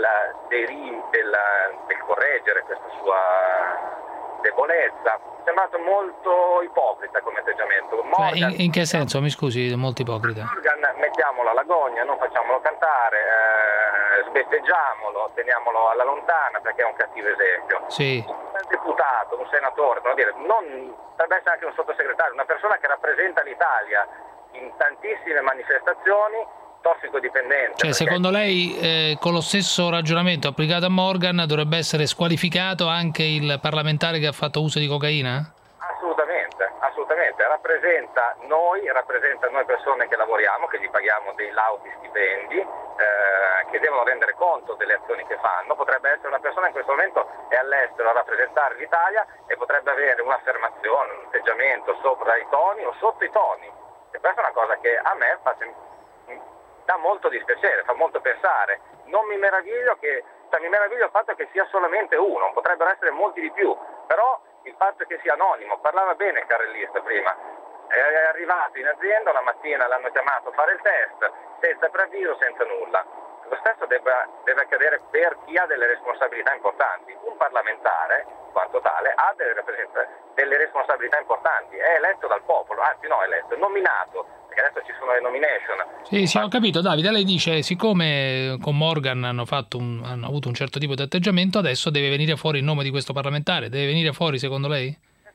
correggere questa sua debolezza. È sembrato molto ipocrita come atteggiamento. Morgan, in che senso? Mi scusi, molto ipocrita. Morgan, mettiamolo alla gogna, non facciamolo cantare, sbeffeggiamolo, teniamolo alla lontana perché è un cattivo esempio. Sì. Un deputato, un senatore, potrebbe essere anche un sottosegretario, una persona che rappresenta l'Italia in tantissime manifestazioni, tossicodipendente. Cioè, secondo lei, con lo stesso ragionamento applicato a Morgan, dovrebbe essere squalificato anche il parlamentare che ha fatto uso di cocaina? Assolutamente, rappresenta noi persone che lavoriamo, che gli paghiamo dei lauti stipendi, che devono rendere conto delle azioni che fanno. Potrebbe essere una persona che in questo momento è all'estero a rappresentare l'Italia e potrebbe avere un'affermazione, un atteggiamento sopra i toni o sotto i toni. E questa è una cosa che a me dà molto dispiacere, fa molto pensare. Non mi meraviglio mi meraviglia il fatto che sia solamente uno, potrebbero essere molti di più, però il fatto che sia anonimo, parlava bene il carrellista prima, è arrivato in azienda, la mattina l'hanno chiamato a fare il test, senza preavviso, senza nulla. Lo stesso deve accadere per chi ha delle responsabilità importanti. Un parlamentare, in quanto tale, ha delle responsabilità importanti, è eletto dal popolo, anzi no, è nominato, perché adesso ci sono le nomination. Sì, ho capito. Davide, lei dice, siccome con Morgan hanno avuto un certo tipo di atteggiamento, adesso deve venire fuori il nome di questo parlamentare. Deve venire fuori secondo lei?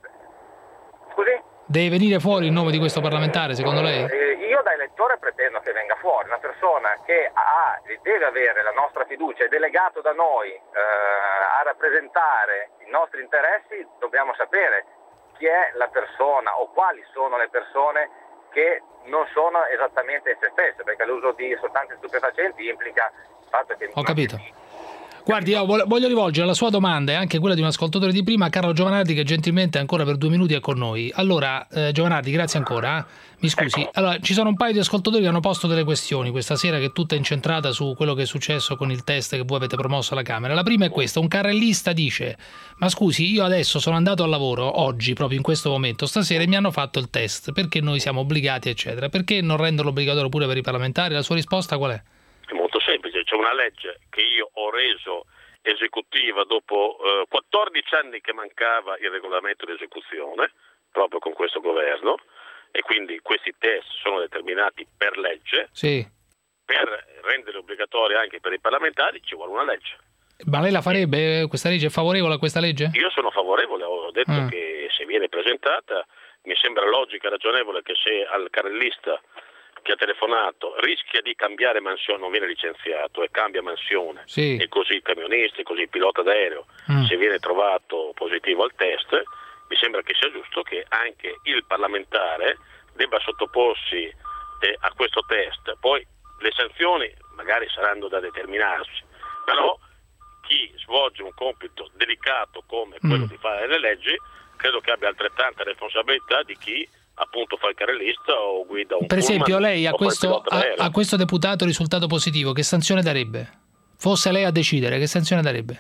Scusi? Deve venire fuori il nome di questo parlamentare secondo lei? Io da elettore pretendo che venga fuori una persona che deve avere la nostra fiducia, è delegato da noi a rappresentare i nostri interessi. Dobbiamo sapere chi è la persona o quali sono le persone che non sono esattamente se stesse, perché l'uso di sostanze stupefacenti implica il fatto che... Ho capito. Guardi, io voglio rivolgere la sua domanda e anche quella di un ascoltatore di prima, Carlo Giovanardi, che gentilmente ancora per 2 minuti è con noi. Allora, Giovanardi, grazie ancora. Mi scusi. Allora, ci sono un paio di ascoltatori che hanno posto delle questioni questa sera, che è tutta incentrata su quello che è successo con il test che voi avete promosso alla Camera. La prima è questa: un carrellista dice: ma scusi, io adesso sono andato al lavoro oggi, proprio in questo momento, stasera, e mi hanno fatto il test, perché noi siamo obbligati, eccetera. Perché non renderlo obbligatorio pure per i parlamentari? La sua risposta qual è? È molto semplice, c'è una legge che io ho reso esecutiva dopo 14 anni che mancava il regolamento di esecuzione, proprio con questo governo, e quindi questi test sono determinati per legge. Sì. Per rendere obbligatori anche per i parlamentari ci vuole una legge. Ma lei la farebbe questa legge? È favorevole a questa legge? Io sono favorevole, ho detto che se viene presentata mi sembra logica e ragionevole che se al carrellista che ha telefonato rischia di cambiare mansione, non viene licenziato e cambia mansione, sì, e così il camionista e così il pilota d'aereo, se viene trovato positivo al test, mi sembra che sia giusto che anche il parlamentare debba sottoporsi a questo test. Poi le sanzioni magari saranno da determinarsi, però chi svolge un compito delicato come quello di fare le leggi credo che abbia altrettanta responsabilità di chi appunto fa il carrellista o guida un per esempio pullman, lei a questo deputato risultato positivo che sanzione darebbe? Fosse lei a decidere, che sanzione darebbe?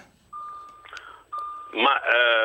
Ma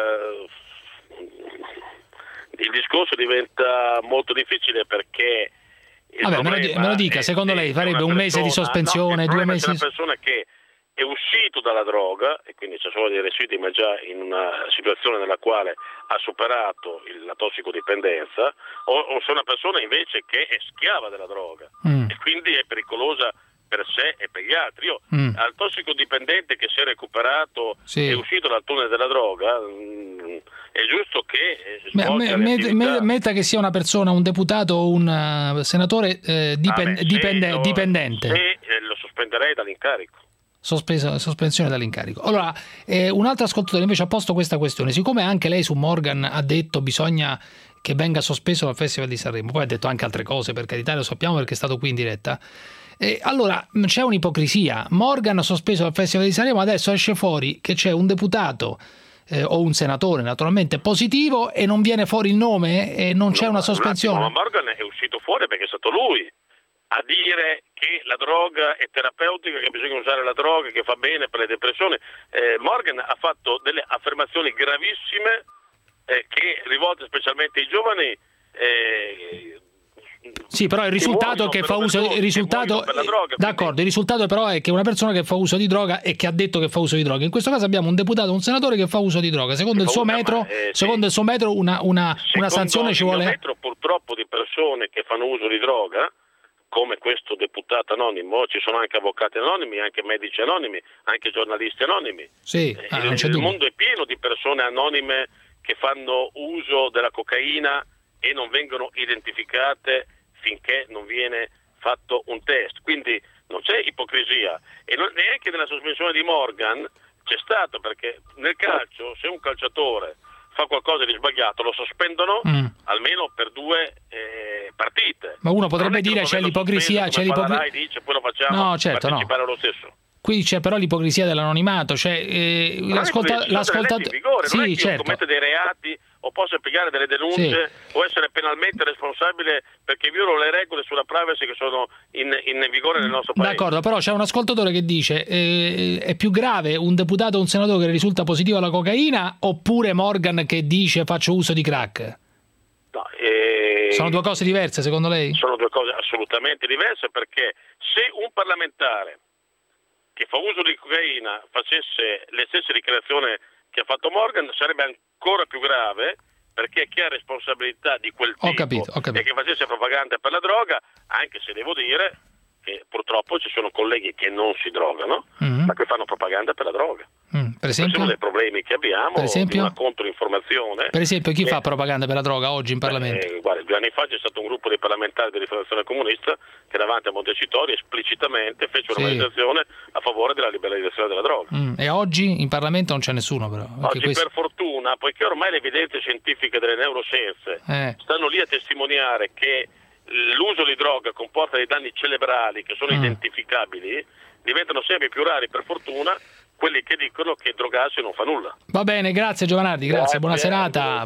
il discorso diventa molto difficile perché me lo dica, secondo lei farebbe un mese di sospensione, 2 mesi? È una persona che è uscito dalla droga, e quindi c'è solo dei residui, ma già in una situazione nella quale ha superato la tossicodipendenza, o se una persona invece che è schiava della droga e quindi è pericolosa per sé e per gli altri. Io al tossicodipendente che si è recuperato e uscito dal tunnel della droga, è giusto che metta che sia una persona, un deputato o un senatore dipendente. Lo sospenderei dall'incarico. Sospensione dall'incarico. Allora, un altro ascoltatore invece ha posto questa questione: siccome anche lei su Morgan ha detto bisogna che venga sospeso dal Festival di Sanremo, poi ha detto anche altre cose, per carità, lo sappiamo perché è stato qui in diretta, allora c'è un'ipocrisia. Morgan ha sospeso dal Festival di Sanremo, adesso esce fuori che c'è un deputato o un senatore naturalmente positivo e non viene fuori il nome e non c'è una sospensione. Ma Morgan è uscito fuori perché è stato lui a dire che la droga è terapeutica, che bisogna usare la droga, che fa bene per le depressioni. Morgan ha fatto delle affermazioni gravissime che rivolte specialmente ai giovani. Sì, però il risultato che fa uso il risultato però è che una persona che fa uso di droga e che ha detto che fa uso di droga. In questo caso abbiamo un deputato, un senatore che fa uso di droga. Secondo il suo metro, una sanzione ci vuole. Il metro purtroppo di persone che fanno uso di droga, come questo deputato anonimo, ci sono anche avvocati anonimi, anche medici anonimi, anche giornalisti anonimi. Sì, il mondo è pieno di persone anonime che fanno uso della cocaina e non vengono identificate finché non viene fatto un test. Quindi non c'è ipocrisia, e neanche nella sospensione di Morgan c'è stato, perché nel calcio se un calciatore fa qualcosa di sbagliato lo sospendono almeno per 2 partite. Ma uno potrebbe dire c'è l'ipocrisia, dice poi lo facciamo partecipare lo stesso. Qui c'è però l'ipocrisia dell'anonimato, cioè l'ascoltatore non è che commette dei reati o possa piegare delle denunce o essere penalmente responsabile perché violano le regole sulla privacy che sono in vigore nel nostro paese. D'accordo, però c'è un ascoltatore che dice è più grave un deputato o un senatore che risulta positivo alla cocaina oppure Morgan che dice faccio uso di crack? No, sono 2 cose diverse secondo lei? Sono 2 cose assolutamente diverse, perché se un parlamentare che fa uso di cocaina facesse le stesse dichiarazioni che ha fatto Morgan sarebbe ancora più grave, perché chi ha responsabilità di quel tipo e che facesse propaganda per la droga, anche se devo dire che purtroppo ci sono colleghi che non si drogano ma che fanno propaganda per la droga. Per esempio? Sono dei problemi che abbiamo, di una controinformazione. Per esempio, chi fa propaganda per la droga oggi in Parlamento? Guarda, 2 anni fa c'è stato un gruppo di parlamentari di Rifondazione Comunista che davanti a Montecitorio esplicitamente fece una manifestazione a favore della liberalizzazione della droga. E oggi in Parlamento non c'è nessuno, però. Oggi per fortuna, poiché ormai le evidenze scientifiche delle neuroscienze stanno lì a testimoniare che l'uso di droga comporta dei danni cerebrali che sono identificabili, diventano sempre più rari, per fortuna, quelli che dicono che drogarsi non fa nulla. Va bene, grazie Giovanardi, grazie. Buona serata.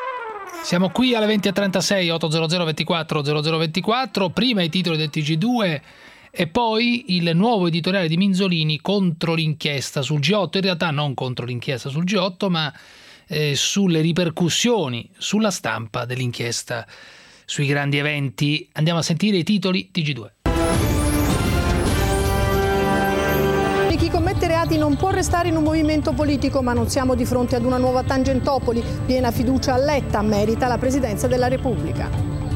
Siamo qui alle 20:36, 800 24 0024, prima i titoli del TG2 e poi il nuovo editoriale di Minzolini contro l'inchiesta sul G8, in realtà non contro l'inchiesta sul G8, ma sulle ripercussioni sulla stampa dell'inchiesta sui grandi eventi. Andiamo a sentire i titoli TG2. Chi commette reati non può restare in un movimento politico, ma non siamo di fronte ad una nuova Tangentopoli. Piena fiducia a Letta, merita la Presidenza della Repubblica.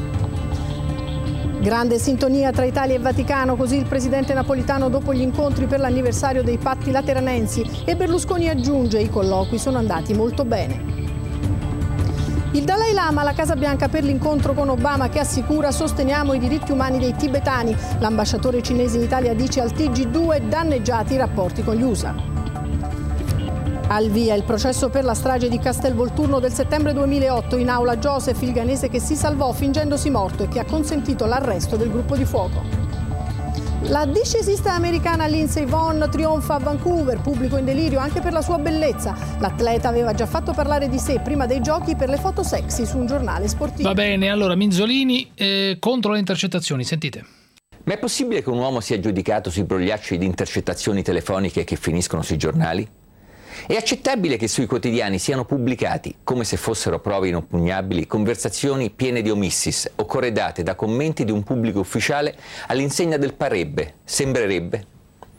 Grande sintonia tra Italia e Vaticano, così il presidente Napolitano dopo gli incontri per l'anniversario dei patti lateranensi, e Berlusconi aggiunge: i colloqui sono andati molto bene. Il Dalai Lama alla Casa Bianca per l'incontro con Obama, che assicura sosteniamo i diritti umani dei tibetani. L'ambasciatore cinese in Italia dice al TG2 danneggiati i rapporti con gli USA. Al via il processo per la strage di Castelvolturno del settembre 2008. In aula Joseph, il ghanese che si salvò fingendosi morto e che ha consentito l'arresto del gruppo di fuoco. La discesista americana Lindsey Vonn trionfa a Vancouver, pubblico in delirio anche per la sua bellezza. L'atleta aveva già fatto parlare di sé prima dei giochi per le foto sexy su un giornale sportivo. Va bene, allora Minzolini contro le intercettazioni, sentite. Ma è possibile che un uomo sia giudicato sui brogliacci di intercettazioni telefoniche che finiscono sui giornali? È accettabile che sui quotidiani siano pubblicati, come se fossero prove inoppugnabili, conversazioni piene di omissis o corredate da commenti di un pubblico ufficiale all'insegna del parebbe, sembrerebbe?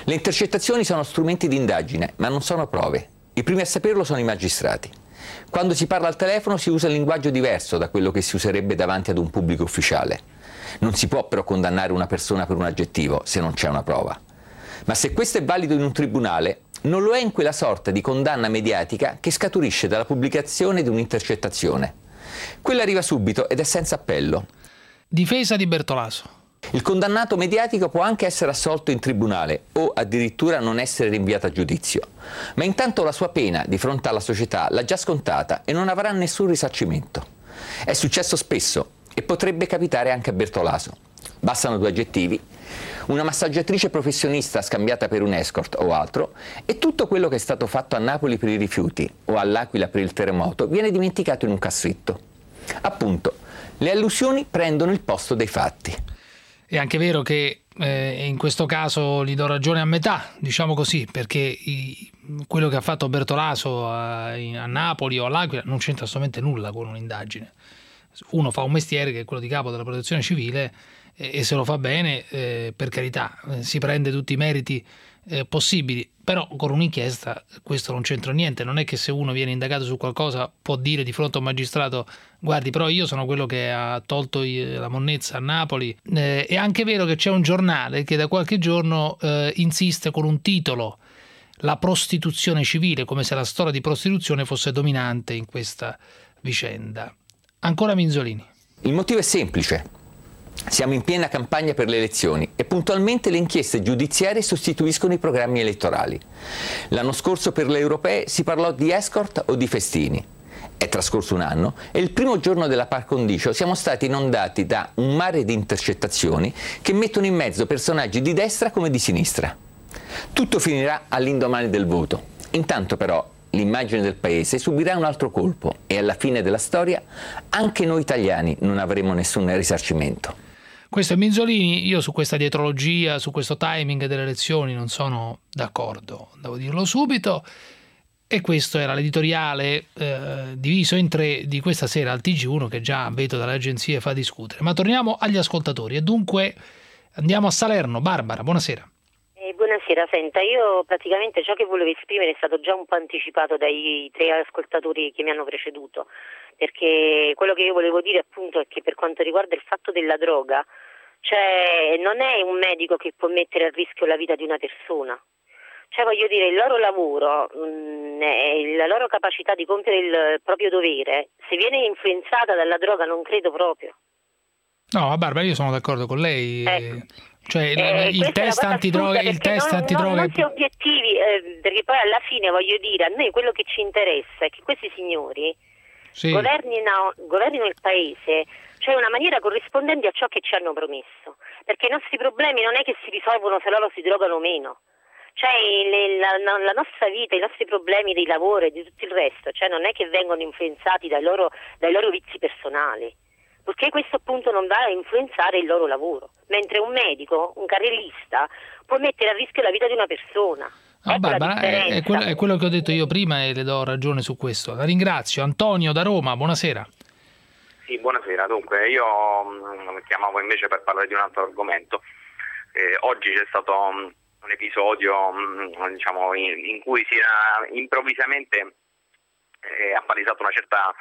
Le intercettazioni sono strumenti di indagine, ma non sono prove. I primi a saperlo sono i magistrati. Quando si parla al telefono si usa un linguaggio diverso da quello che si userebbe davanti ad un pubblico ufficiale. Non si può però condannare una persona per un aggettivo se non c'è una prova. Ma se questo è valido in un tribunale, non lo è in quella sorta di condanna mediatica che scaturisce dalla pubblicazione di un'intercettazione. Quella arriva subito ed è senza appello. Difesa di Bertolaso. Il condannato mediatico può anche essere assolto in tribunale o addirittura non essere rinviato a giudizio, ma intanto la sua pena di fronte alla società l'ha già scontata e non avrà nessun risarcimento. È successo spesso e potrebbe capitare anche a Bertolaso. Bastano 2 aggettivi, una massaggiatrice professionista scambiata per un escort o altro, e tutto quello che è stato fatto a Napoli per i rifiuti o all'Aquila per il terremoto viene dimenticato in un cassetto. Appunto, le allusioni prendono il posto dei fatti. È anche vero che in questo caso gli do ragione a metà, diciamo così, perché quello che ha fatto Bertolaso a Napoli o all'Aquila non c'entra assolutamente nulla con un'indagine. Uno fa un mestiere che è quello di capo della protezione civile e se lo fa bene, per carità, si prende tutti i meriti possibili, però con un'inchiesta questo non c'entra niente. Non è che se uno viene indagato su qualcosa può dire di fronte a un magistrato: guardi, però io sono quello che ha tolto la monnezza a Napoli. È anche vero che c'è un giornale che da qualche giorno insiste con un titolo: la prostituzione civile, come se la storia di prostituzione fosse dominante in questa vicenda. Ancora Minzolini. Il motivo è semplice. Siamo in piena campagna per le elezioni e puntualmente le inchieste giudiziarie sostituiscono i programmi elettorali. L'anno scorso per le europee si parlò di escort o di festini. È trascorso un anno e il primo giorno della par condicio siamo stati inondati da un mare di intercettazioni che mettono in mezzo personaggi di destra come di sinistra. Tutto finirà all'indomani del voto. Intanto però l'immagine del paese subirà un altro colpo e alla fine della storia anche noi italiani non avremo nessun risarcimento. Questo è Minzolini. Io su questa dietrologia, su questo timing delle elezioni non sono d'accordo, devo dirlo subito. E questo era l'editoriale diviso in 3 di questa sera al TG1, che già vedo dalle agenzie fa discutere. Ma torniamo agli ascoltatori e dunque andiamo a Salerno. Barbara, buonasera. Buonasera, senta, io praticamente ciò che volevo esprimere è stato già un po' anticipato dai 3 ascoltatori che mi hanno preceduto, perché quello che io volevo dire appunto è che per quanto riguarda il fatto della droga, cioè non è un medico che può mettere a rischio la vita di una persona. Cioè voglio dire, il loro lavoro, la loro capacità di compiere il proprio dovere, se viene influenzata dalla droga non credo proprio. No, Barbara, io sono d'accordo con lei. Cioè il test antidroga, non si obiettivi, perché poi alla fine voglio dire, a noi quello che ci interessa è che questi signori governino il paese, cioè in una maniera corrispondente a ciò che ci hanno promesso, perché i nostri problemi non è che si risolvono se loro si drogano o meno. Cioè la nostra vita, i nostri problemi del lavoro e di tutto il resto, cioè non è che vengono influenzati dai loro vizi personali, perché questo appunto non va a influenzare il loro lavoro, mentre un medico, un carrellista può mettere a rischio la vita di una persona. Barbara, è quello che ho detto io prima e le do ragione su questo. La ringrazio. Antonio da Roma, buonasera. Sì, buonasera. Dunque io chiamavo invece per parlare di un altro argomento. Oggi c'è stato un episodio diciamo in cui si era improvvisamente appalesata una certa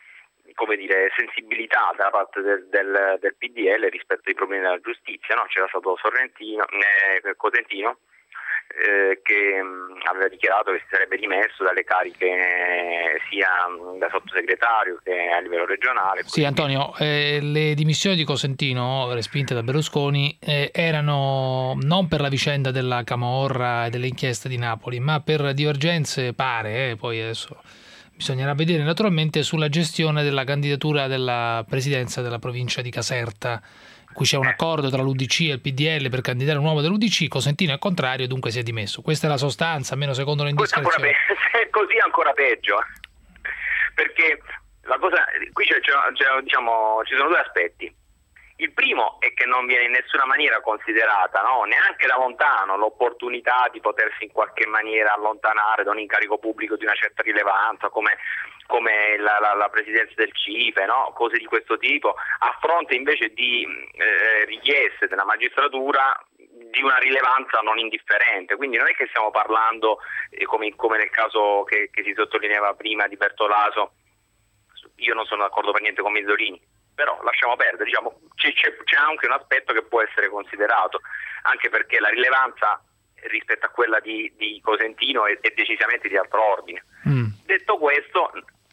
sensibilità da parte del PDL rispetto ai problemi della giustizia, no? C'era stato Cosentino che aveva dichiarato che si sarebbe dimesso dalle cariche sia da sottosegretario che a livello regionale. Sì, Antonio, le dimissioni di Cosentino respinte da Berlusconi erano non per la vicenda della camorra e delle inchieste di Napoli, ma per divergenze, poi adesso bisognerà vedere naturalmente, sulla gestione della candidatura della presidenza della provincia di Caserta. Qui c'è un accordo tra l'UDC e il PDL per candidare un uomo dell'UDC, Cosentino è contrario e dunque si è dimesso. Questa è la sostanza, almeno secondo le indiscrezioni. Se è così ancora peggio, perché la cosa qui ci sono 2 aspetti. Il primo è che non viene in nessuna maniera considerata, no, neanche da lontano, l'opportunità di potersi in qualche maniera allontanare da un incarico pubblico di una certa rilevanza, come la presidenza del CIPE, no? Cose di questo tipo, a fronte invece di richieste della magistratura di una rilevanza non indifferente, quindi non è che stiamo parlando come nel caso che si sottolineava prima di Bertolaso. Io non sono d'accordo per niente con Mizzolini, però lasciamo perdere, diciamo, c'è anche un aspetto che può essere considerato, anche perché la rilevanza rispetto a quella di Cosentino è decisamente di altro ordine. Detto questo,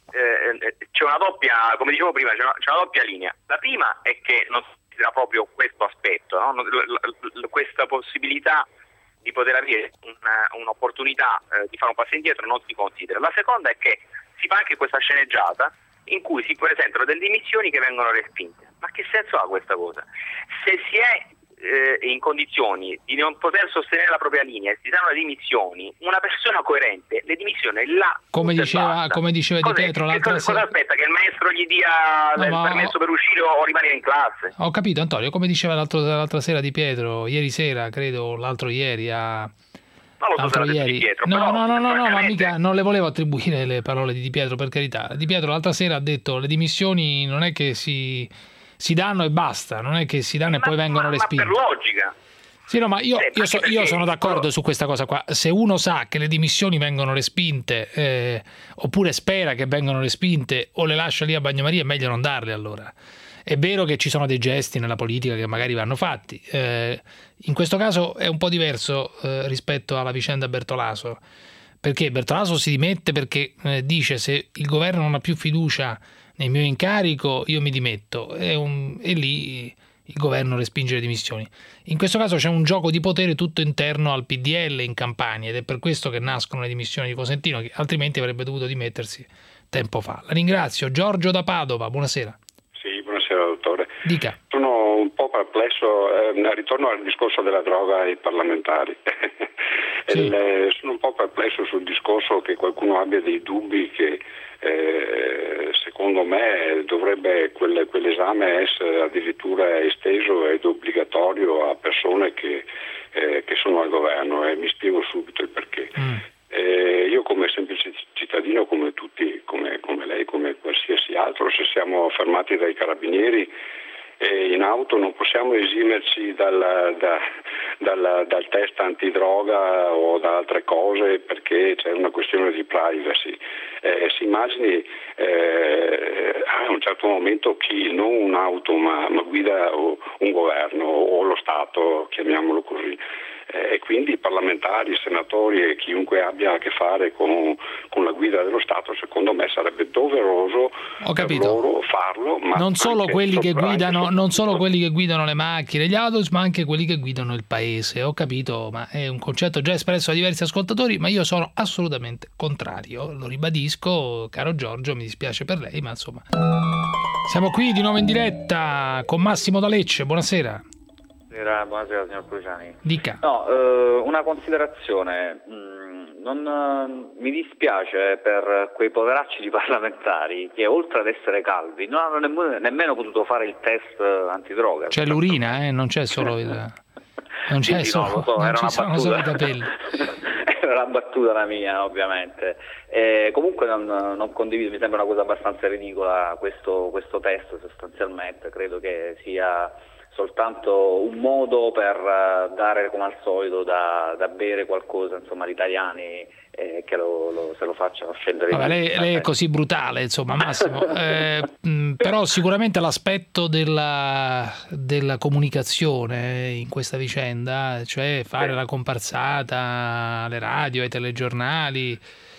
c'è una doppia, come dicevo prima, c'è una doppia linea. La prima è che non si considera proprio questo aspetto, no? Questa possibilità di poter avere un'opportunità di fare un passo indietro non si considera. La seconda è che si fa anche questa sceneggiata in cui si presentano delle dimissioni che vengono respinte. Ma che senso ha questa cosa? Se si è in condizioni di non poter sostenere la propria linea e si danno le dimissioni, una persona coerente le dimissioni là. Come diceva Di Pietro l'altra sera. Cosa aspetta? Che il maestro gli dia il permesso per uscire o rimanere in classe? Ho capito, Antonio, come diceva l'altra sera Di Pietro, ieri sera credo, l'altro ieri l'altro ieri. Pietro, no, ma mica non le volevo attribuire le parole di Di Pietro, per carità. Di Pietro l'altra sera ha detto le dimissioni non è che si danno e basta, non è che si danno e poi vengono respinte. Ma per logica. Sì, no, ma io sono d'accordo su questa cosa qua. Se uno sa che le dimissioni vengono respinte, oppure spera che vengano respinte o le lascia lì a bagnomaria, è meglio non darle allora. È vero che ci sono dei gesti nella politica che magari vanno fatti. In questo caso è un po' diverso rispetto alla vicenda Bertolaso, perché Bertolaso si dimette perché dice se il governo non ha più fiducia nel mio incarico io mi dimetto e lì il governo respinge le dimissioni. In questo caso c'è un gioco di potere tutto interno al PDL in Campania ed è per questo che nascono le dimissioni di Cosentino, che altrimenti avrebbe dovuto dimettersi tempo fa. La ringrazio. Giorgio da Padova, buonasera. Sì, buonasera dottore. Dica. Sono un po' perplesso, ritorno al discorso della droga ai parlamentari. Sì. Sono un po' perplesso sul discorso che qualcuno abbia dei dubbi che secondo me dovrebbe quell'esame essere addirittura esteso ed obbligatorio a persone che sono al governo, e mi spiego subito il perché. Io come semplice cittadino, come tutti, come lei, come qualsiasi altro, se siamo fermati dai carabinieri in auto non possiamo esimerci dal test antidroga o da altre cose, perché c'è una questione di privacy. Si immagini a un certo momento chi non un'auto ma guida un governo o lo Stato, chiamiamolo così. E quindi i parlamentari, i senatori e chiunque abbia a che fare con la guida dello Stato, secondo me sarebbe doveroso per loro farlo, ma non solo quelli che guidano le macchine, gli autobus, ma anche quelli che guidano il paese. Ho capito, ma è un concetto già espresso da diversi ascoltatori, ma io sono assolutamente contrario, lo ribadisco, caro Giorgio, mi dispiace per lei, ma insomma. Siamo qui di nuovo in diretta con Massimo da Lecce, buonasera. Buonasera signor Cruciani. Dica. No, una considerazione. Mi dispiace per quei poveracci di parlamentari che oltre ad essere calvi non hanno nemmeno potuto fare il test antidroga. C'è l'urina, non c'è solo il... Non c'è sì, solo, no, lo so, non ci sono solo i capelli. Era una battuta la mia, ovviamente. Comunque non condivido, mi sembra una cosa abbastanza ridicola questo test sostanzialmente. Credo che sia soltanto un modo per dare, come al solito, da bere qualcosa, insomma, agli italiani, che se lo facciano scendere. Vabbè, lei è così brutale, insomma, Massimo. Però sicuramente l'aspetto della comunicazione in questa vicenda, cioè fare la comparsata alle radio, ai telegiornali,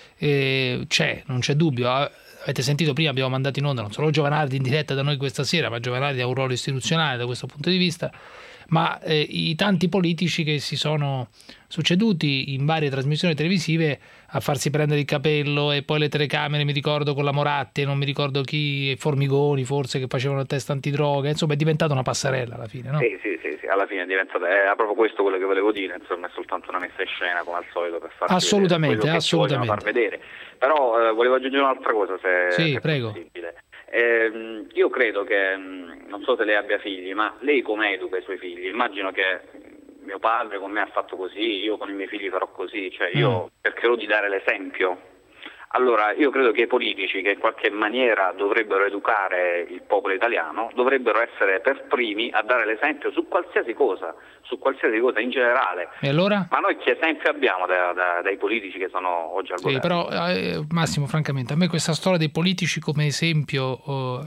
non c'è dubbio. Avete sentito prima, abbiamo mandato in onda non solo Giovanardi in diretta da noi questa sera, ma Giovanardi ha un ruolo istituzionale da questo punto di vista, ma i tanti politici che si sono succeduti in varie trasmissioni televisive a farsi prendere il capello, e poi le telecamere, mi ricordo con la Moratti e non mi ricordo chi, Formigoni forse, che facevano il test antidroga, insomma è diventata una passerella alla fine, no? Sì, alla fine è diventata, è proprio questo quello che volevo dire, insomma è soltanto una messa in scena come al solito per farci assolutamente, vedere quello che ci vogliono far vedere. Però volevo aggiungere un'altra cosa, se prego. Possibile. Io credo che, non so se lei abbia figli, ma lei come educa i suoi figli? Immagino che mio padre con me ha fatto così, io con i miei figli farò così, cioè io cercherò di dare l'esempio Allora, io credo che i politici, che in qualche maniera dovrebbero educare il popolo italiano, dovrebbero essere per primi a dare l'esempio su qualsiasi cosa in generale. E allora? Ma noi che esempio abbiamo dai politici che sono oggi al governo? Però Massimo, francamente, a me questa storia dei politici come esempio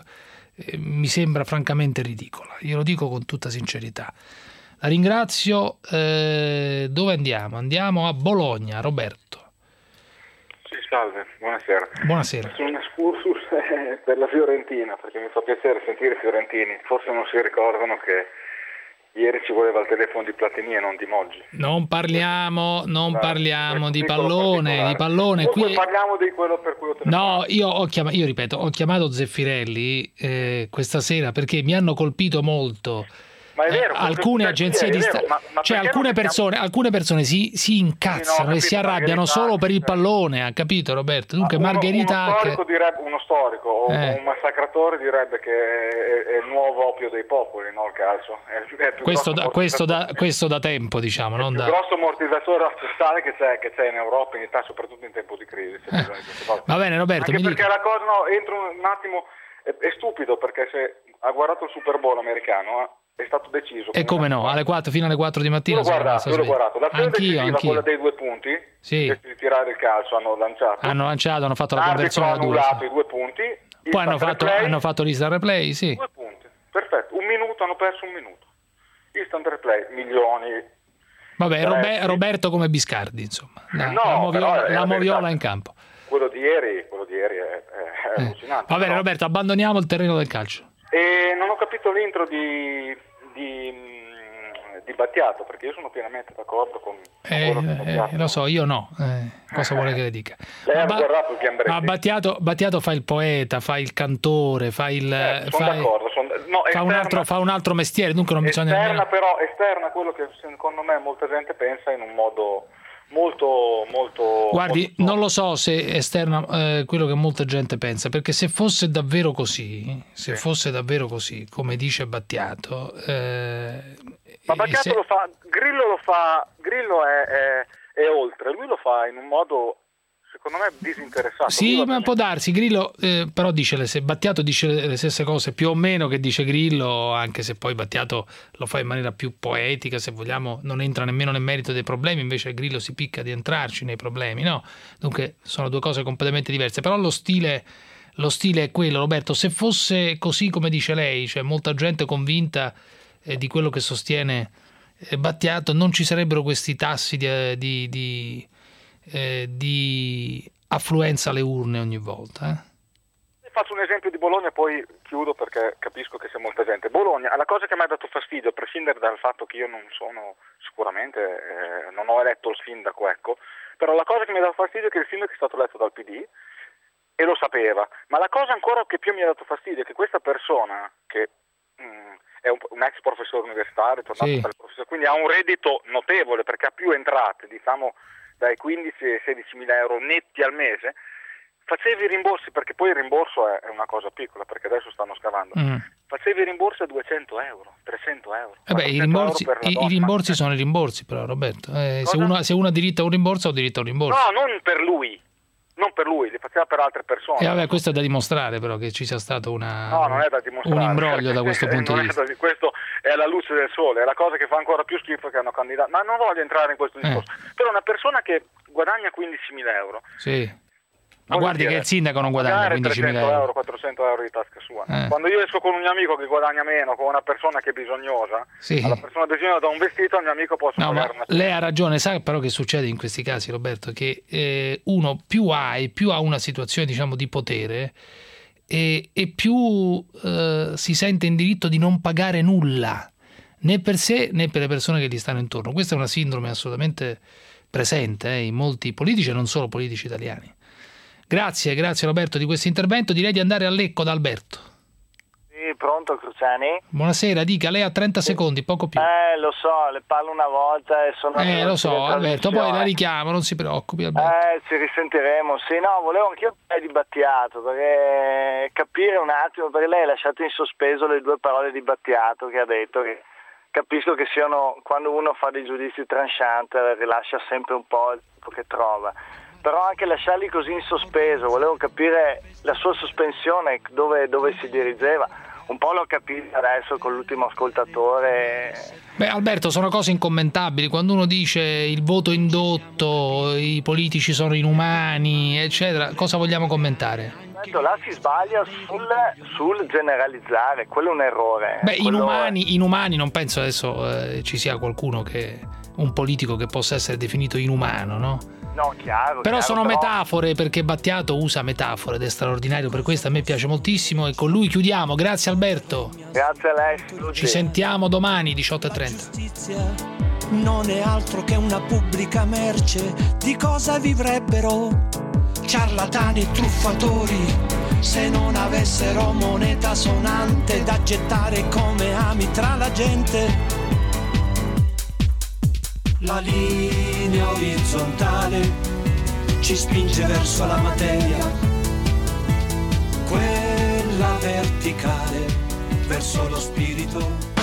mi sembra francamente ridicola. Io lo dico con tutta sincerità. La ringrazio. Dove andiamo? Andiamo a Bologna. Roberto. Sì, salve, buonasera. Buonasera. Sono un excursus per la Fiorentina, perché mi fa piacere sentire i fiorentini. Forse non si ricordano che ieri ci voleva il telefono di Platini e non di Moggi. Non parliamo di pallone. Qui parliamo di quello per cui ho No, telefonato. io ripeto, ho chiamato Zeffirelli questa sera perché mi hanno colpito molto. Ma è vero, alcune agenzie di stampa, cioè alcune persone si incazzano e si arrabbiano solo per il pallone, ha capito Roberto? Dunque Margherita uno storico o un massacratore direbbe che è il nuovo opio dei popoli, no, il calcio. Questo da tempo, diciamo, non il da grosso ammortizzatore sociale che c'è in Europa, in Italia, soprattutto in tempo di crisi. Va bene Roberto, anche perché la cosa, entro un attimo, è stupido, perché se ha guardato il Super Bowl americano è stato deciso. E come no, fino alle 4 di mattina. Io l'ho guardato. L'azione decisiva, quella dei 2 punti, sì, di tirare il calcio, hanno lanciato, hanno fatto la conversione a 2. Hanno annullato i 2 punti. Poi hanno fatto l'instant replay, sì. 2 punti, perfetto. Hanno perso un minuto. Instant replay, milioni. Vabbè, Roberto come Biscardi, insomma. La moviola in campo. Quello di ieri è allucinante. Va bene, Roberto, abbandoniamo il terreno del calcio. E non ho capito l'intro di Battiato, perché io sono pienamente d'accordo con quello che Battiato. Lo so, io no. Cosa vuole che le dica? Lei ha guardato il Chiambretti? Ma Battiato fa il poeta, fa il cantore, fa un altro mestiere, dunque non bisogna esterna quello che secondo me molta gente pensa in un modo molto guardi, non lo so se esterna quello che molta gente pensa, perché se fosse davvero così, come dice Battiato, ma Battiato lo fa, Grillo è oltre, lui lo fa in un modo secondo me disinteressato. Sì, ma può darsi, Grillo però Battiato dice le stesse cose più o meno che dice Grillo, anche se poi Battiato lo fa in maniera più poetica, se vogliamo, non entra nemmeno nel merito dei problemi, invece Grillo si picca di entrarci nei problemi, no? Dunque sono due cose completamente diverse, però lo stile è quello, Roberto. Se fosse così come dice lei, cioè molta gente convinta di quello che sostiene Battiato, non ci sarebbero questi tassi di affluenza alle urne ogni volta. Faccio un esempio di Bologna, poi chiudo perché capisco che c'è molta gente. Bologna, la cosa che mi ha dato fastidio, a prescindere dal fatto che io non sono sicuramente, non ho eletto il sindaco, ecco, però la cosa che mi ha dato fastidio è che il sindaco è stato eletto dal PD e lo sapeva, ma la cosa ancora che più mi ha dato fastidio è che questa persona, che è un ex professore universitario, tornato a fare il professore, quindi ha un reddito notevole perché ha più entrate, diciamo dai 15 ai 16 mila euro netti al mese, facevi i rimborsi, perché poi il rimborso è una cosa piccola, perché adesso stanno scavando, facevi i rimborsi a 200 euro, 300 euro. I rimborsi sono i rimborsi però, Roberto. Se uno ha diritto a un rimborso, ha diritto a un rimborso. No, non per lui, li faceva per altre persone. Questo è da dimostrare però, che ci sia stato non è da dimostrare. Un imbroglio da questo punto di vista. Questo è alla luce del sole, è la cosa che fa ancora più schifo che hanno candidato. Ma non voglio entrare in questo discorso. Però una persona che guadagna 15.000 euro. Sì. Ma guardi che il sindaco non guadagna 15.000 euro, 400 euro di tasca sua. Quando io esco con un mio amico che guadagna meno, con una persona che è bisognosa, alla persona bisognosa da un vestito, al mio amico posso pagare una. Lei ha ragione, sa però che succede in questi casi, Roberto, che uno più ha una situazione, diciamo, di potere e più si sente in diritto di non pagare nulla, né per sé né per le persone che gli stanno intorno. Questa è una sindrome assolutamente presente in molti politici e non solo politici italiani. Grazie Roberto di questo intervento. Direi di andare a Lecco da Alberto. Sì, pronto Cruciani? Buonasera, dica, lei ha 30 secondi, poco più. Lo so, le parlo una volta e sono... lo so Alberto, poi la richiamo, non si preoccupi Alberto. Ci risentiremo, sì, no, volevo anch'io di Battiato, perché capire un attimo, perché lei ha lasciato in sospeso le 2 parole di Battiato che ha detto, che capisco che siano, quando uno fa dei giudizi tranchant, rilascia sempre un po' il tempo che trova. però anche lasciarli così in sospeso, volevo capire la sua sospensione dove si dirigeva. Un po' l'ho capito adesso con l'ultimo ascoltatore. Beh, Alberto, sono cose incommentabili. Quando uno dice il voto indotto, i politici sono inumani, eccetera, cosa vogliamo commentare? Là si sbaglia sul generalizzare, quello è un errore. Beh, inumani non penso adesso ci sia qualcuno un politico che possa essere definito inumano, no? No, chiaro. Però sono metafore, perché Battiato usa metafore ed è straordinario, per questo a me piace moltissimo e con lui chiudiamo. Grazie Alberto. Grazie a lei. Ci sentiamo domani 18:30. Non è altro che una pubblica merce. Di cosa vivrebbero ciarlatani e truffatori se non avessero moneta sonante da gettare come ami tra la gente? La linea orizzontale ci spinge verso la materia, quella verticale verso lo spirito.